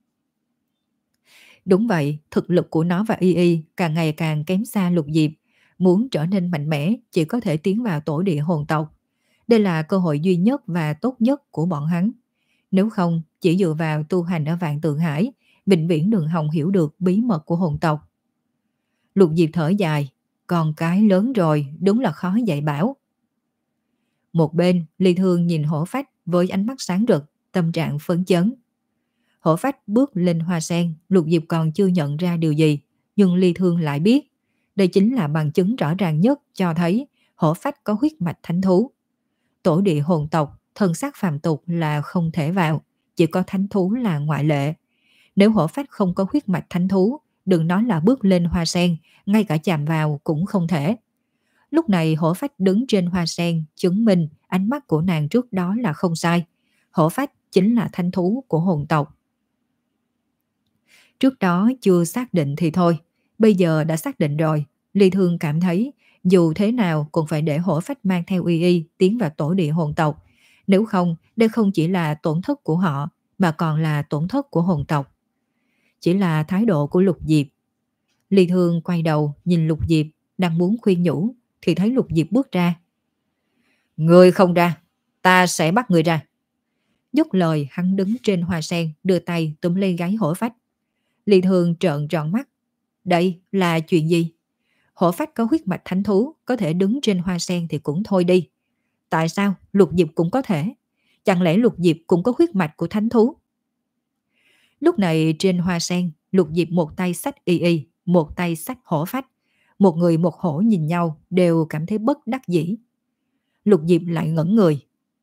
Đúng vậy, thực lực của nó và Y Y càng ngày càng kém xa Lục Diệp. Muốn trở nên mạnh mẽ chỉ có thể tiến vào tổ địa hồn tộc. Đây là cơ hội duy nhất và tốt nhất của bọn hắn. Nếu không, chỉ dựa vào tu hành ở Vạn Tượng Hải, vĩnh viễn đừng hòng hiểu được bí mật của hồn tộc. Lục Diệp thở dài, con cái lớn rồi đúng là khó dạy bảo. Một bên, Ly Thương nhìn hổ phách với ánh mắt sáng rực, tâm trạng phấn chấn. Hổ phách bước lên hoa sen, Lục Diệp còn chưa nhận ra điều gì, nhưng Ly Thương lại biết. Đây chính là bằng chứng rõ ràng nhất cho thấy hổ phách có huyết mạch thánh thú. Tổ địa hồn tộc, thân xác phàm tục là không thể vào, chỉ có thánh thú là ngoại lệ. Nếu hổ phách không có huyết mạch thánh thú, đừng nói là bước lên hoa sen, ngay cả chạm vào cũng không thể. Lúc này hổ phách đứng trên hoa sen, chứng minh ánh mắt của nàng trước đó là không sai. Hổ phách chính là thánh thú của hồn tộc. Trước đó chưa xác định thì thôi, bây giờ đã xác định rồi. Ly Thương cảm thấy dù thế nào cũng phải để hổ phách mang theo Y Y tiến vào tổ địa hồn tộc. Nếu không, đây không chỉ là tổn thất của họ, mà còn là tổn thất của hồn tộc. Chỉ là thái độ của Lục Diệp. Ly Thương quay đầu nhìn Lục Diệp, đang muốn khuyên nhủ, thì thấy Lục Diệp bước ra. Người không ra, ta sẽ bắt người ra. Dứt lời, hắn đứng trên hoa sen, đưa tay túm lấy gáy hổ phách. Ly Thương trợn tròn mắt. Đây là chuyện gì? Hổ phách có huyết mạch thánh thú, có thể đứng trên hoa sen thì cũng thôi đi. Tại sao Lục Diệp cũng có thể? Chẳng lẽ Lục Diệp cũng có huyết mạch của thánh thú? Lúc này trên hoa sen, Lục Diệp một tay xách Y Y, một tay xách hổ phách. Một người một hổ nhìn nhau đều cảm thấy bất đắc dĩ. Lục Diệp lại ngẩn người.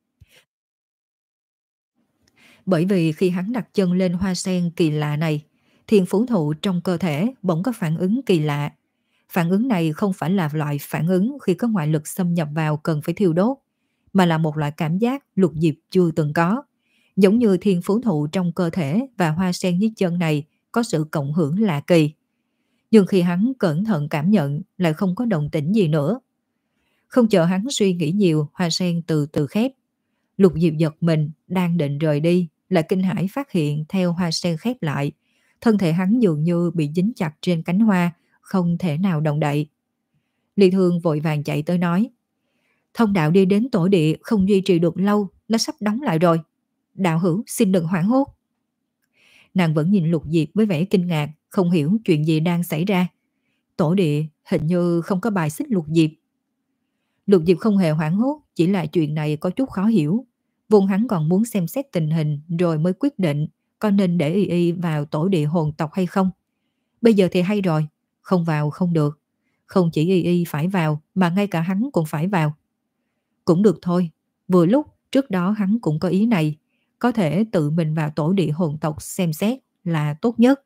Bởi vì khi hắn đặt chân lên hoa sen kỳ lạ này, thiên phú thụ trong cơ thể bỗng có phản ứng kỳ lạ. Phản ứng này không phải là loại phản ứng khi có ngoại lực xâm nhập vào cần phải thiêu đốt, mà là một loại cảm giác Lục Diệp chưa từng có. Giống như thiên phú thụ trong cơ thể và hoa sen dưới chân này có sự cộng hưởng lạ kỳ. Nhưng khi hắn cẩn thận cảm nhận lại không có động tĩnh gì nữa. Không chờ hắn suy nghĩ nhiều, hoa sen từ từ khép. Lục Diệp giật mình, đang định rời đi, lại kinh hãi phát hiện theo hoa sen khép lại. Thân thể hắn dường như bị dính chặt trên cánh hoa, không thể nào động đậy. Ly Thương vội vàng chạy tới nói. Thông đạo đi đến tổ địa không duy trì được lâu, nó sắp đóng lại rồi. Đạo hữu xin đừng hoảng hốt. Nàng vẫn nhìn Lục Diệp với vẻ kinh ngạc, không hiểu chuyện gì đang xảy ra. Tổ địa hình như không có bài xích Lục Diệp. Lục Diệp không hề hoảng hốt, chỉ là chuyện này có chút khó hiểu. Vốn hắn còn muốn xem xét tình hình rồi mới quyết định có nên để Y Y vào tổ địa hồn tộc hay không. Bây giờ thì hay rồi, không vào không được. Không chỉ Y Y phải vào mà ngay cả hắn cũng phải vào. Cũng được thôi, vừa lúc trước đó hắn cũng có ý này, có thể tự mình vào tổ địa hồn tộc xem xét là tốt nhất.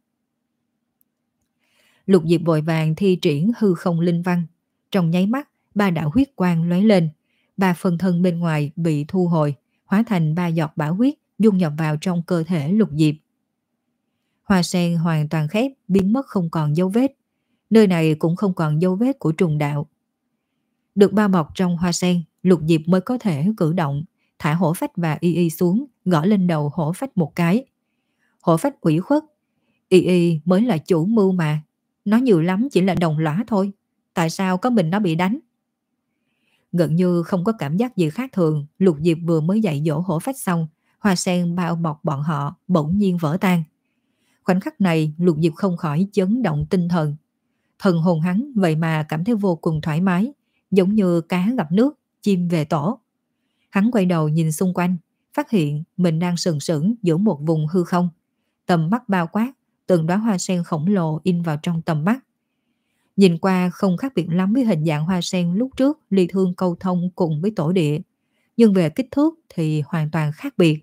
Lục Diệp vội vàng thi triển hư không linh văn. Trong nháy mắt, ba đạo huyết quang lóe lên, ba phần thân bên ngoài bị thu hồi, hóa thành ba giọt bão huyết dung nhập vào trong cơ thể Lục Diệp. Hoa sen hoàn toàn khép, biến mất không còn dấu vết. Nơi này cũng không còn dấu vết của trùng đạo. Được bao bọc trong hoa sen, Lục Diệp mới có thể cử động, thả hổ phách và y y xuống, gõ lên đầu hổ phách một cái. Hổ phách ủy khuất, y y mới là chủ mưu mà. Nó nhiều lắm chỉ là đồng lõa thôi. Tại sao có mình nó bị đánh? Gần như không có cảm giác gì khác thường, Lục Diệp vừa mới dạy dỗ hổ phách xong, hoa sen bao bọc bọn họ bỗng nhiên vỡ tan. Khoảnh khắc này, Lục Diệp không khỏi chấn động tinh thần. Thần hồn hắn vậy mà cảm thấy vô cùng thoải mái, giống như cá gặp nước, chim về tổ. Hắn quay đầu nhìn xung quanh, phát hiện mình đang sừng sững giữa một vùng hư không. Tầm mắt bao quát, từng đóa hoa sen khổng lồ in vào trong tầm mắt. Nhìn qua không khác biệt lắm với hình dạng hoa sen lúc trước Ly Thương câu thông cùng với tổ địa, nhưng về kích thước thì hoàn toàn khác biệt.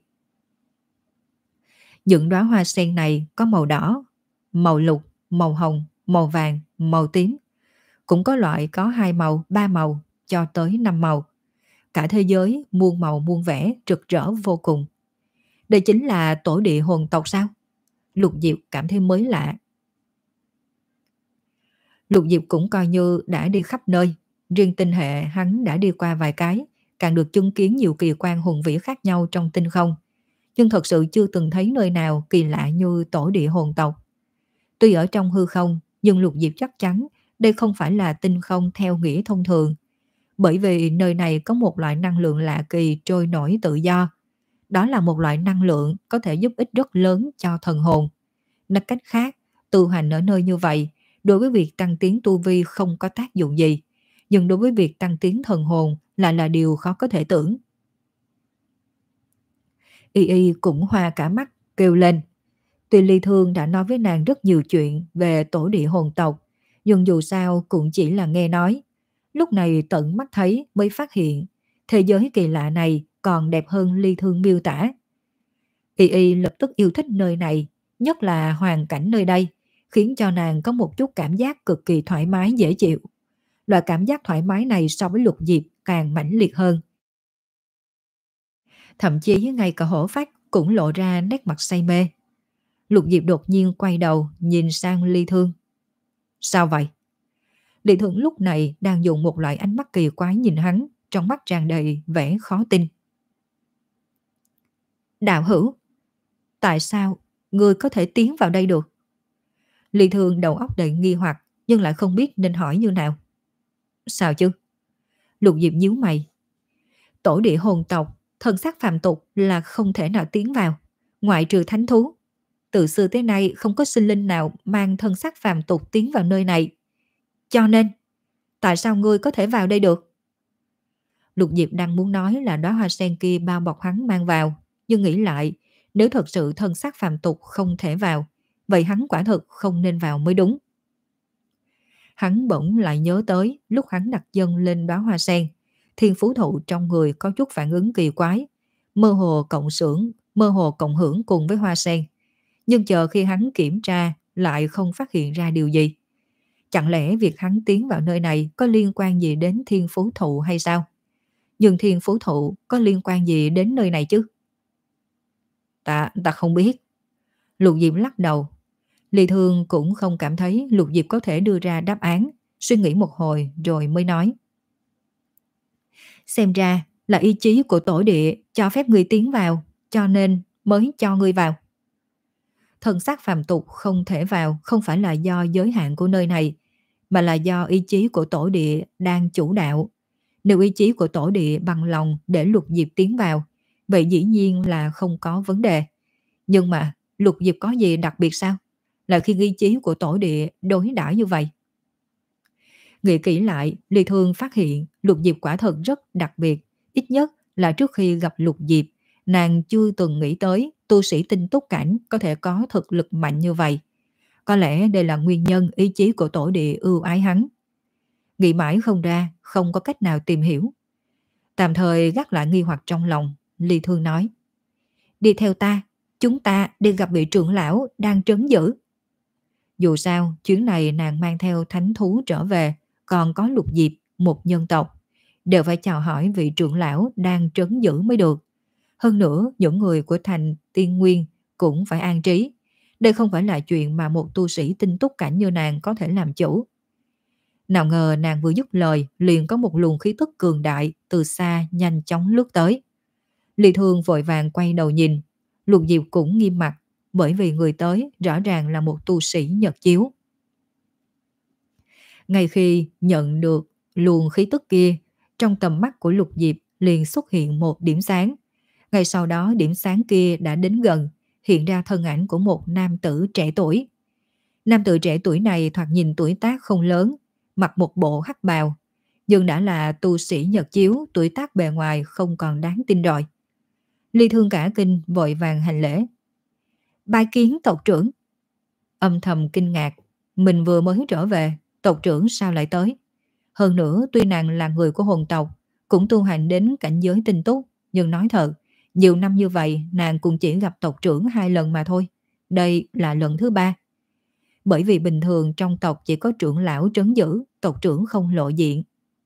Những đóa hoa sen này có màu đỏ, màu lục, màu hồng, màu vàng, màu tím. Cũng có loại có hai màu, ba màu, cho tới năm màu. Cả thế giới muôn màu muôn vẻ rực rỡ vô cùng. Đây chính là tổ địa hồn tộc sao? Lục Diệp cảm thấy mới lạ. Lục Diệp cũng coi như đã đi khắp nơi. Riêng tinh hệ hắn đã đi qua vài cái, càng được chứng kiến nhiều kỳ quan hùng vĩ khác nhau trong tinh không. Nhưng thật sự chưa từng thấy nơi nào kỳ lạ như tổ địa hồn tộc. Tuy ở trong hư không, nhưng Lục Diệp chắc chắn đây không phải là tinh không theo nghĩa thông thường. Bởi vì nơi này có một loại năng lượng lạ kỳ trôi nổi tự do. Đó là một loại năng lượng có thể giúp ích rất lớn cho thần hồn. Nói cách khác, tu hành ở nơi như vậy, đối với việc tăng tiến tu vi không có tác dụng gì. Nhưng đối với việc tăng tiến thần hồn lại là điều khó có thể tưởng. Y Y cũng hoa cả mắt, kêu lên. Tuy Ly Thương đã nói với nàng rất nhiều chuyện về tổ địa hồn tộc, nhưng dù sao cũng chỉ là nghe nói. Lúc này tận mắt thấy mới phát hiện, thế giới kỳ lạ này còn đẹp hơn Ly Thương miêu tả. Y Y lập tức yêu thích nơi này, nhất là hoàn cảnh nơi đây, khiến cho nàng có một chút cảm giác cực kỳ thoải mái dễ chịu. Loại cảm giác thoải mái này so với Lục Diệp càng mãnh liệt hơn. Thậm chí ngay cả hổ phách cũng lộ ra nét mặt say mê. Lục Diệp đột nhiên quay đầu nhìn sang Ly Thương. Sao vậy? Ly Thương lúc này đang dùng một loại ánh mắt kỳ quái nhìn hắn, trong mắt tràn đầy vẻ khó tin. Đạo hữu, tại sao ngươi có thể tiến vào đây được? Ly Thương đầu óc đầy nghi hoặc, nhưng lại không biết nên hỏi như nào. Sao chứ? Lục Diệp nhíu mày. Tổ địa hồn tộc, thân xác phàm tục là không thể nào tiến vào, ngoại trừ thánh thú. Từ xưa tới nay không có sinh linh nào mang thân xác phàm tục tiến vào nơi này. Cho nên, tại sao ngươi có thể vào đây được? Lục Diệp đang muốn nói là đóa hoa sen kia bao bọc hắn mang vào, nhưng nghĩ lại, nếu thật sự thân xác phàm tục không thể vào, vậy hắn quả thực không nên vào mới đúng. Hắn bỗng lại nhớ tới lúc hắn đặt chân lên đóa hoa sen, thiên phú thụ trong người có chút phản ứng kỳ quái, mơ hồ cộng xưởng, mơ hồ cộng hưởng cùng với hoa sen. Nhưng chờ khi hắn kiểm tra lại không phát hiện ra điều gì. Chẳng lẽ việc hắn tiến vào nơi này có liên quan gì đến thiên phú thụ hay sao? Nhưng thiên phú thụ có liên quan gì đến nơi này chứ? Ta, ta không biết. Lục Diệp lắc đầu. Ly Thương cũng không cảm thấy Lục Diệp có thể đưa ra đáp án, suy nghĩ một hồi rồi mới nói. Xem ra là ý chí của tổ địa cho phép ngươi tiến vào, cho nên mới cho ngươi vào. Thân xác phàm tục không thể vào không phải là do giới hạn của nơi này, mà là do ý chí của tổ địa đang chủ đạo. Nếu ý chí của tổ địa bằng lòng để Lục Diệp tiến vào, vậy dĩ nhiên là không có vấn đề. Nhưng mà Lục Diệp có gì đặc biệt sao? Là khi ý chí của tổ địa đối đãi như vậy. Nghĩ kỹ lại, Ly Thương phát hiện Lục Diệp quả thật rất đặc biệt. Ít nhất là trước khi gặp Lục Diệp, nàng chưa từng nghĩ tới tu sĩ tinh túc cảnh có thể có thực lực mạnh như vậy. Có lẽ đây là nguyên nhân ý chí của tổ địa ưu ái hắn. Nghĩ mãi không ra, không có cách nào tìm hiểu. Tạm thời gác lại nghi hoặc trong lòng, Ly Thương nói. Đi theo ta, chúng ta đi gặp vị trưởng lão đang trấn giữ. Dù sao, chuyến này nàng mang theo thánh thú trở về, còn có Lục Diệp, một nhân tộc. Đều phải chào hỏi vị trưởng lão đang trấn giữ mới được. Hơn nữa, những người của thành Tiên Nguyên cũng phải an trí. Đây không phải là chuyện mà một tu sĩ tinh túc cảnh như nàng có thể làm chủ. Nào ngờ nàng vừa dứt lời, liền có một luồng khí tức cường đại từ xa nhanh chóng lướt tới. Ly Thương vội vàng quay đầu nhìn, Lục Diệp cũng nghiêm mặt, bởi vì người tới rõ ràng là một tu sĩ Nhật Chiếu. Ngay khi nhận được luồng khí tức kia, trong tầm mắt của Lục Diệp liền xuất hiện một điểm sáng. Ngay sau đó điểm sáng kia đã đến gần, hiện ra thân ảnh của một nam tử trẻ tuổi. Nam tử trẻ tuổi này thoạt nhìn tuổi tác không lớn, mặc một bộ hắc bào, nhưng đã là tu sĩ Nhật Chiếu, tuổi tác bề ngoài không còn đáng tin rồi. Ly Thương cả kinh vội vàng hành lễ. Bái kiến tộc trưởng. Âm thầm kinh ngạc, mình vừa mới trở về, tộc trưởng sao lại tới? Hơn nữa tuy nàng là người của hồn tộc, cũng tu hành đến cảnh giới tinh túc, nhưng nói thật, nhiều năm như vậy nàng cũng chỉ gặp tộc trưởng hai lần mà thôi. Đây là lần thứ ba. Bởi vì bình thường trong tộc chỉ có trưởng lão trấn giữ, tộc trưởng không lộ diện.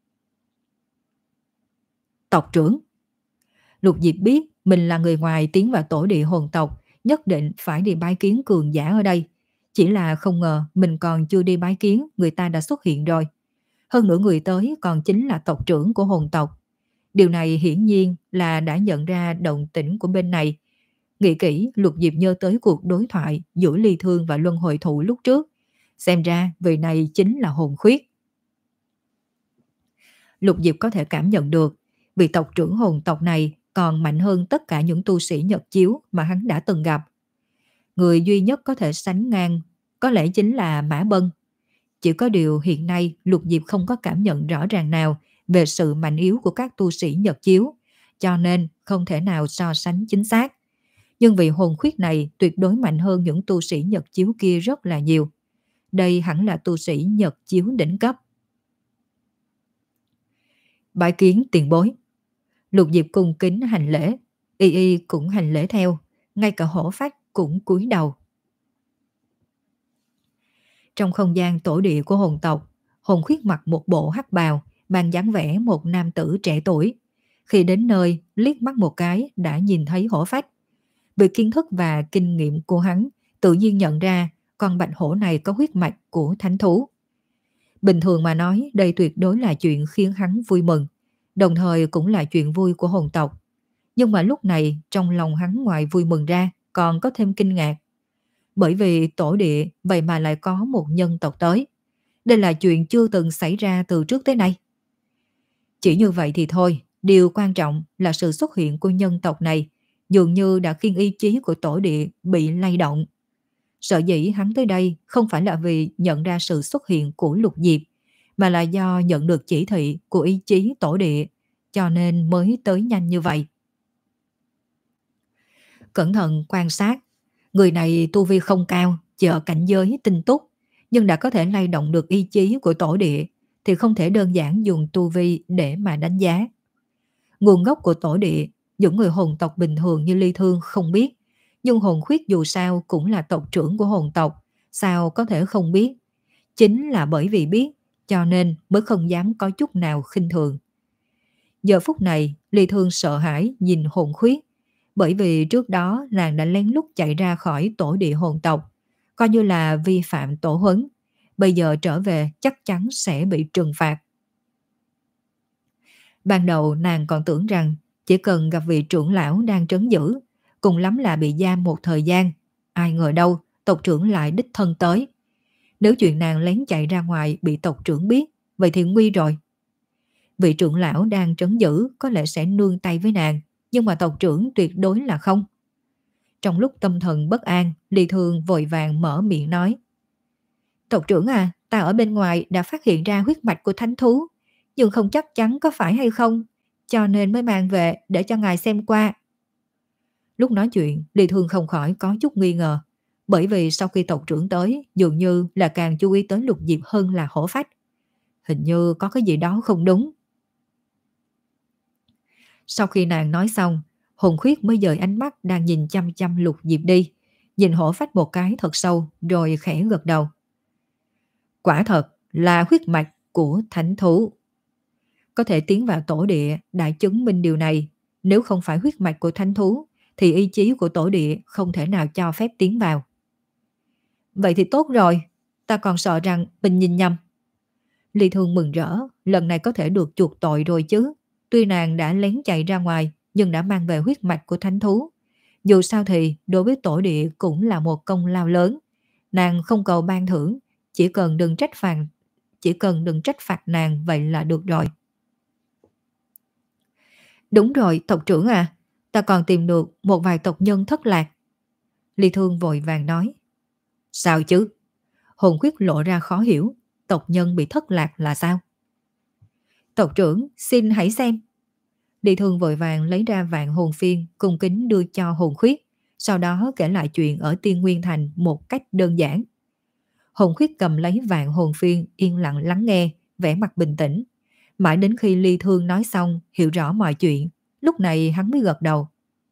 Tộc trưởng. Lục Diệp biết mình là người ngoài tiến vào tổ địa hồn tộc, nhất định phải đi bái kiến cường giả ở đây. Chỉ là không ngờ mình còn chưa đi bái kiến, người ta đã xuất hiện rồi. Hơn nữa người tới còn chính là tộc trưởng của hồn tộc. Điều này hiển nhiên là đã nhận ra động tĩnh của bên này. Nghĩ kỹ, Lục Diệp nhớ tới cuộc đối thoại giữa Ly Thương và Luân Hồi Thụ lúc trước. Xem ra vị này chính là hồn khuyết. Lục Diệp có thể cảm nhận được vị tộc trưởng hồn tộc này còn mạnh hơn tất cả những tu sĩ Nhật Chiếu mà hắn đã từng gặp. Người duy nhất có thể sánh ngang có lẽ chính là Mã Bân. Chỉ có điều hiện nay Lục Diệp không có cảm nhận rõ ràng nào về sự mạnh yếu của các tu sĩ Nhật Chiếu, cho nên không thể nào so sánh chính xác. Nhưng vị hồn khuyết này tuyệt đối mạnh hơn những tu sĩ Nhật Chiếu kia rất là nhiều. Đây hẳn là tu sĩ Nhật Chiếu đỉnh cấp. Bái kiến tiền bối. Lục Diệp cung kính hành lễ, Y Y cũng hành lễ theo, ngay cả Hổ Phách cũng cúi đầu. Trong không gian tổ địa của hồn tộc, hồn khuyết mặc một bộ hắc bào, mang dáng vẻ một nam tử trẻ tuổi. Khi đến nơi, liếc mắt một cái đã nhìn thấy Hổ Phách. Vì kiến thức và kinh nghiệm của hắn, tự nhiên nhận ra con bạch hổ này có huyết mạch của thánh thú. Bình thường mà nói, đây tuyệt đối là chuyện khiến hắn vui mừng, đồng thời cũng là chuyện vui của hồn tộc. Nhưng mà lúc này, trong lòng hắn ngoài vui mừng ra, còn có thêm kinh ngạc. Bởi vì tổ địa vậy mà lại có một nhân tộc tới. Đây là chuyện chưa từng xảy ra từ trước tới nay. Chỉ như vậy thì thôi, điều quan trọng là sự xuất hiện của nhân tộc này dường như đã khiến ý chí của tổ địa bị lay động. Sở dĩ hắn tới đây không phải là vì nhận ra sự xuất hiện của Lục Diệp, mà là do nhận được chỉ thị của ý chí tổ địa, cho nên mới tới nhanh như vậy. Cẩn thận quan sát, người này tu vi không cao, chỉ ở cảnh giới tinh túc, nhưng đã có thể lay động được ý chí của tổ địa, thì không thể đơn giản dùng tu vi để mà đánh giá. Nguồn gốc của tổ địa, những người hồn tộc bình thường như Ly Thương không biết, nhưng hồn khuyết dù sao cũng là tộc trưởng của hồn tộc, sao có thể không biết. Chính là bởi vì biết, cho nên mới không dám có chút nào khinh thường. Giờ phút này, Ly Thương sợ hãi nhìn hồn khuyết, bởi vì trước đó nàng đã lén lút chạy ra khỏi tổ địa hồn tộc, coi như là vi phạm tổ huấn. Bây giờ trở về chắc chắn sẽ bị trừng phạt. Ban đầu nàng còn tưởng rằng chỉ cần gặp vị trưởng lão đang trấn giữ, cùng lắm là bị giam một thời gian. Ai ngờ đâu, tộc trưởng lại đích thân tới. Nếu chuyện nàng lén chạy ra ngoài bị tộc trưởng biết, vậy thì nguy rồi. Vị trưởng lão đang trấn giữ có lẽ sẽ nương tay với nàng, nhưng mà tộc trưởng tuyệt đối là không. Trong lúc tâm thần bất an, Ly Thương vội vàng mở miệng nói. Tộc trưởng à, ta ở bên ngoài đã phát hiện ra huyết mạch của thánh thú, nhưng không chắc chắn có phải hay không, cho nên mới mang về để cho ngài xem qua. Lúc nói chuyện, Ly Thương không khỏi có chút nghi ngờ, bởi vì sau khi tộc trưởng tới, dường như là càng chú ý tới Lục Diệp hơn là Hổ Phách. Hình như có cái gì đó không đúng. Sau khi nàng nói xong, hồn khuyết mới dời ánh mắt đang nhìn chăm chăm Lục Diệp đi, nhìn Hổ Phách một cái thật sâu rồi khẽ gật đầu. Quả thật là huyết mạch của thánh thú. Có thể tiến vào tổ địa đã chứng minh điều này, Nếu không phải huyết mạch của thánh thú, thì ý chí của tổ địa không thể nào cho phép tiến vào. Vậy thì tốt rồi, ta còn sợ rằng mình nhìn nhầm. Ly Thương mừng rỡ, lần này có thể được chuộc tội rồi chứ. Tuy nàng đã lén chạy ra ngoài, nhưng đã mang về huyết mạch của thánh thú. Dù sao thì đối với tổ địa cũng là một công lao lớn. Nàng không cầu ban thưởng, chỉ cần đừng trách phạt, chỉ cần đừng trách phạt nàng vậy là được rồi. Đúng rồi, tộc trưởng à, ta còn tìm được một vài tộc nhân thất lạc. Ly Thương vội vàng nói. Sao chứ? Hồn Khuyết lộ ra khó hiểu, tộc nhân bị thất lạc là sao? Tộc trưởng, xin hãy xem. Ly Thương vội vàng lấy ra vạn hồn phiên, cung kính đưa cho Hồn Khuyết, sau đó kể lại chuyện ở Tiên Nguyên Thành một cách đơn giản. Hồn Khuyết cầm lấy vạn hồn phiên, yên lặng lắng nghe, vẻ mặt bình tĩnh. Mãi đến khi Ly Thương nói xong, hiểu rõ mọi chuyện, lúc này hắn mới gật đầu.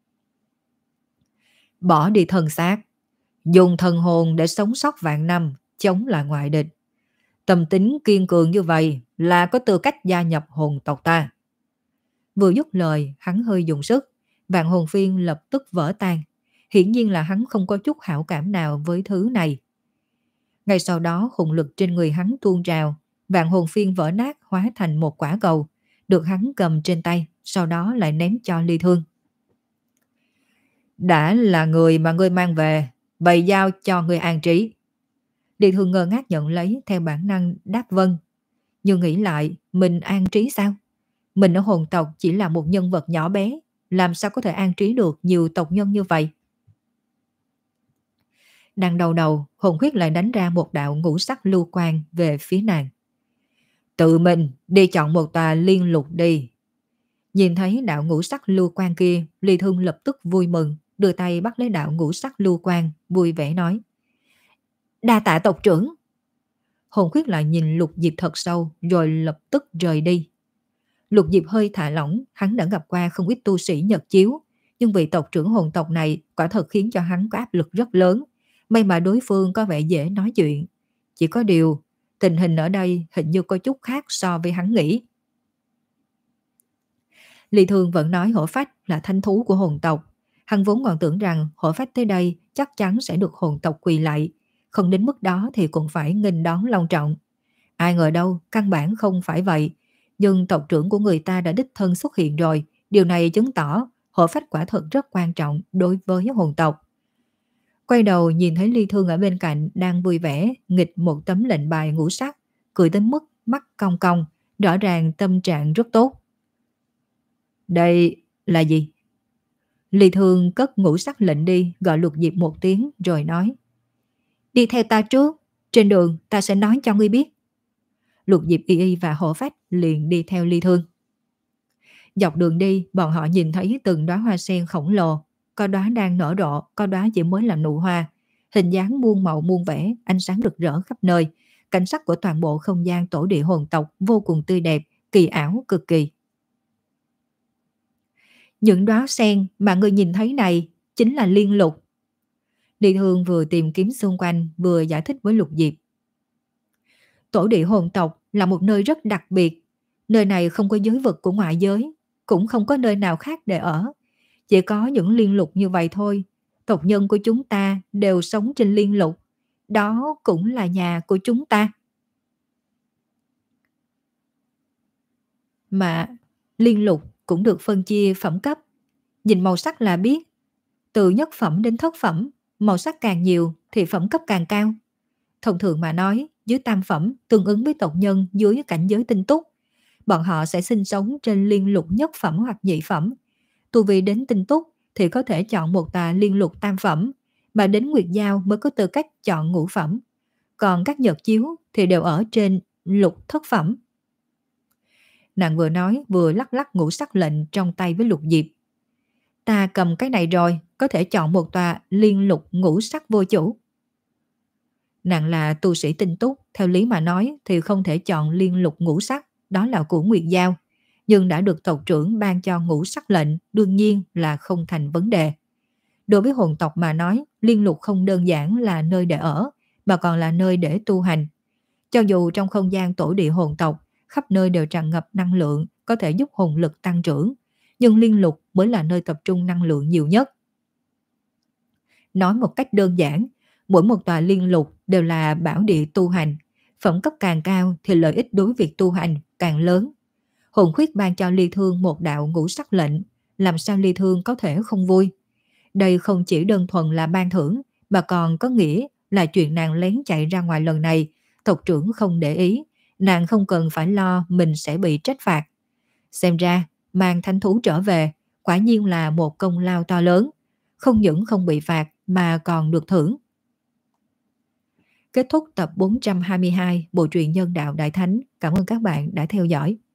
Bỏ đi thần xác, dùng thần hồn để sống sót vạn năm, chống lại ngoại địch. Tâm tính kiên cường như vậy là có tư cách gia nhập hồn tộc ta. Vừa dứt lời, hắn hơi dùng sức, vạn hồn phiên lập tức vỡ tan. Hiển nhiên là hắn không có chút hảo cảm nào với thứ này. Ngay sau đó hồn lực trên người hắn tuôn trào, vạn hồn phiên vỡ nát hóa thành một quả cầu, được hắn cầm trên tay, sau đó lại ném cho Ly Thương. Đã là người mà ngươi mang về, bày giao cho ngươi an trí. Ly Thương ngơ ngác nhận lấy, theo bản năng đáp vâng. Nhưng nghĩ lại, mình an trí sao? Mình ở hồn tộc chỉ là một nhân vật nhỏ bé, làm sao có thể an trí được nhiều tộc nhân như vậy? Đang đầu đầu, Hồn Khuyết lại đánh ra một đạo ngũ sắc lưu quang về phía nàng. Tự mình đi chọn một tòa liên lục đi. Nhìn thấy đạo ngũ sắc lưu quang kia, Ly Thương lập tức vui mừng, đưa tay bắt lấy đạo ngũ sắc lưu quang, vui vẻ nói. Đa tạ tộc trưởng. Hồn Khuyết lại nhìn Lục Diệp thật sâu, rồi lập tức rời đi. Lục Diệp hơi thả lỏng, hắn đã gặp qua không ít tu sĩ Nhật Chiếu, nhưng vị tộc trưởng hồn tộc này quả thật khiến cho hắn có áp lực rất lớn. May mà đối phương có vẻ dễ nói chuyện. Chỉ có điều, tình hình ở đây hình như có chút khác so với hắn nghĩ. Ly Thương vẫn nói hổ phách là thanh thú của hồn tộc. Hắn vốn còn tưởng rằng hổ phách tới đây chắc chắn sẽ được hồn tộc quỳ lạy. Không đến mức đó thì cũng phải nghênh đón long trọng. Ai ngờ đâu, căn bản không phải vậy. Nhưng tộc trưởng của người ta đã đích thân xuất hiện rồi. Điều này chứng tỏ hổ phách quả thật rất quan trọng đối với hồn tộc. Quay đầu nhìn thấy Ly Thương ở bên cạnh đang vui vẻ nghịch một tấm lệnh bài ngũ sắc, cười đến mức mắt cong cong, rõ ràng tâm trạng rất tốt. Đây là gì? Ly Thương cất ngũ sắc lệnh đi, gọi Lục Diệp một tiếng rồi nói. Đi theo ta trước, trên đường ta sẽ nói cho ngươi biết. Lục Diệp y y và hổ phách liền đi theo Ly Thương. Dọc đường đi, bọn họ nhìn thấy từng đóa hoa sen khổng lồ, có đóa đang nở rộ, có đóa chỉ mới là nụ hoa, hình dáng muôn màu muôn vẻ, ánh sáng rực rỡ khắp nơi. Cảnh sắc của toàn bộ không gian tổ địa hồn tộc vô cùng tươi đẹp, kỳ ảo cực kỳ. Những đóa sen mà ngươi nhìn thấy này chính là liên lục. Ly Thương vừa tìm kiếm xung quanh, vừa giải thích với Lục Diệp. Tổ địa hồn tộc là một nơi rất đặc biệt. Nơi này không có giới vực của ngoại giới, cũng không có nơi nào khác để ở. Chỉ có những liên lục như vậy thôi. Tộc nhân của chúng ta đều sống trên liên lục. Đó cũng là nhà của chúng ta. Mà liên lục cũng được phân chia phẩm cấp. Nhìn màu sắc là biết. Từ nhất phẩm đến thất phẩm, màu sắc càng nhiều thì phẩm cấp càng cao. Thông thường mà nói, dưới tam phẩm tương ứng với tộc nhân dưới cảnh giới tinh túc. Bọn họ sẽ sinh sống trên liên lục nhất phẩm hoặc nhị phẩm. Tu vi đến tinh túc thì có thể chọn một tà liên lục tam phẩm, mà đến Nguyệt Giao mới có tư cách chọn ngũ phẩm. Còn các Nhật Chiếu thì đều ở trên lục thất phẩm. Nàng vừa nói vừa lắc lắc ngũ sắc lệnh trong tay với Lục Diệp. Ta cầm cái này rồi, có thể chọn một tòa liên lục ngũ sắc vô chủ. Nàng là tu sĩ tinh túc, theo lý mà nói thì không thể chọn liên lục ngũ sắc, đó là của Nguyệt Giao. Nhưng đã được tộc trưởng ban cho ngũ sắc lệnh, đương nhiên là không thành vấn đề. Đối với hồn tộc mà nói, liên lục không đơn giản là nơi để ở, mà còn là nơi để tu hành. Cho dù trong không gian tổ địa hồn tộc, khắp nơi đều tràn ngập năng lượng, có thể giúp hồn lực tăng trưởng. nhưng liên lục mới là nơi tập trung năng lượng nhiều nhất. Nói một cách đơn giản, mỗi một tòa liên lục đều là bảo địa tu hành, phẩm cấp càng cao thì lợi ích đối việc tu hành càng lớn. Hồn khuyết ban cho Ly Thương một đạo ngũ sắc lệnh, làm sao Ly Thương có thể không vui? Đây không chỉ đơn thuần là ban thưởng, mà còn có nghĩa là chuyện nàng lén chạy ra ngoài lần này, tộc trưởng không để ý, nàng không cần phải lo mình sẽ bị trách phạt. Xem ra, mang thánh thú trở về, quả nhiên là một công lao to lớn, không những không bị phạt mà còn được thưởng. Kết thúc tập bốn trăm hai mươi hai Bộ truyện Nhân đạo Đại Thánh. Cảm ơn các bạn đã theo dõi.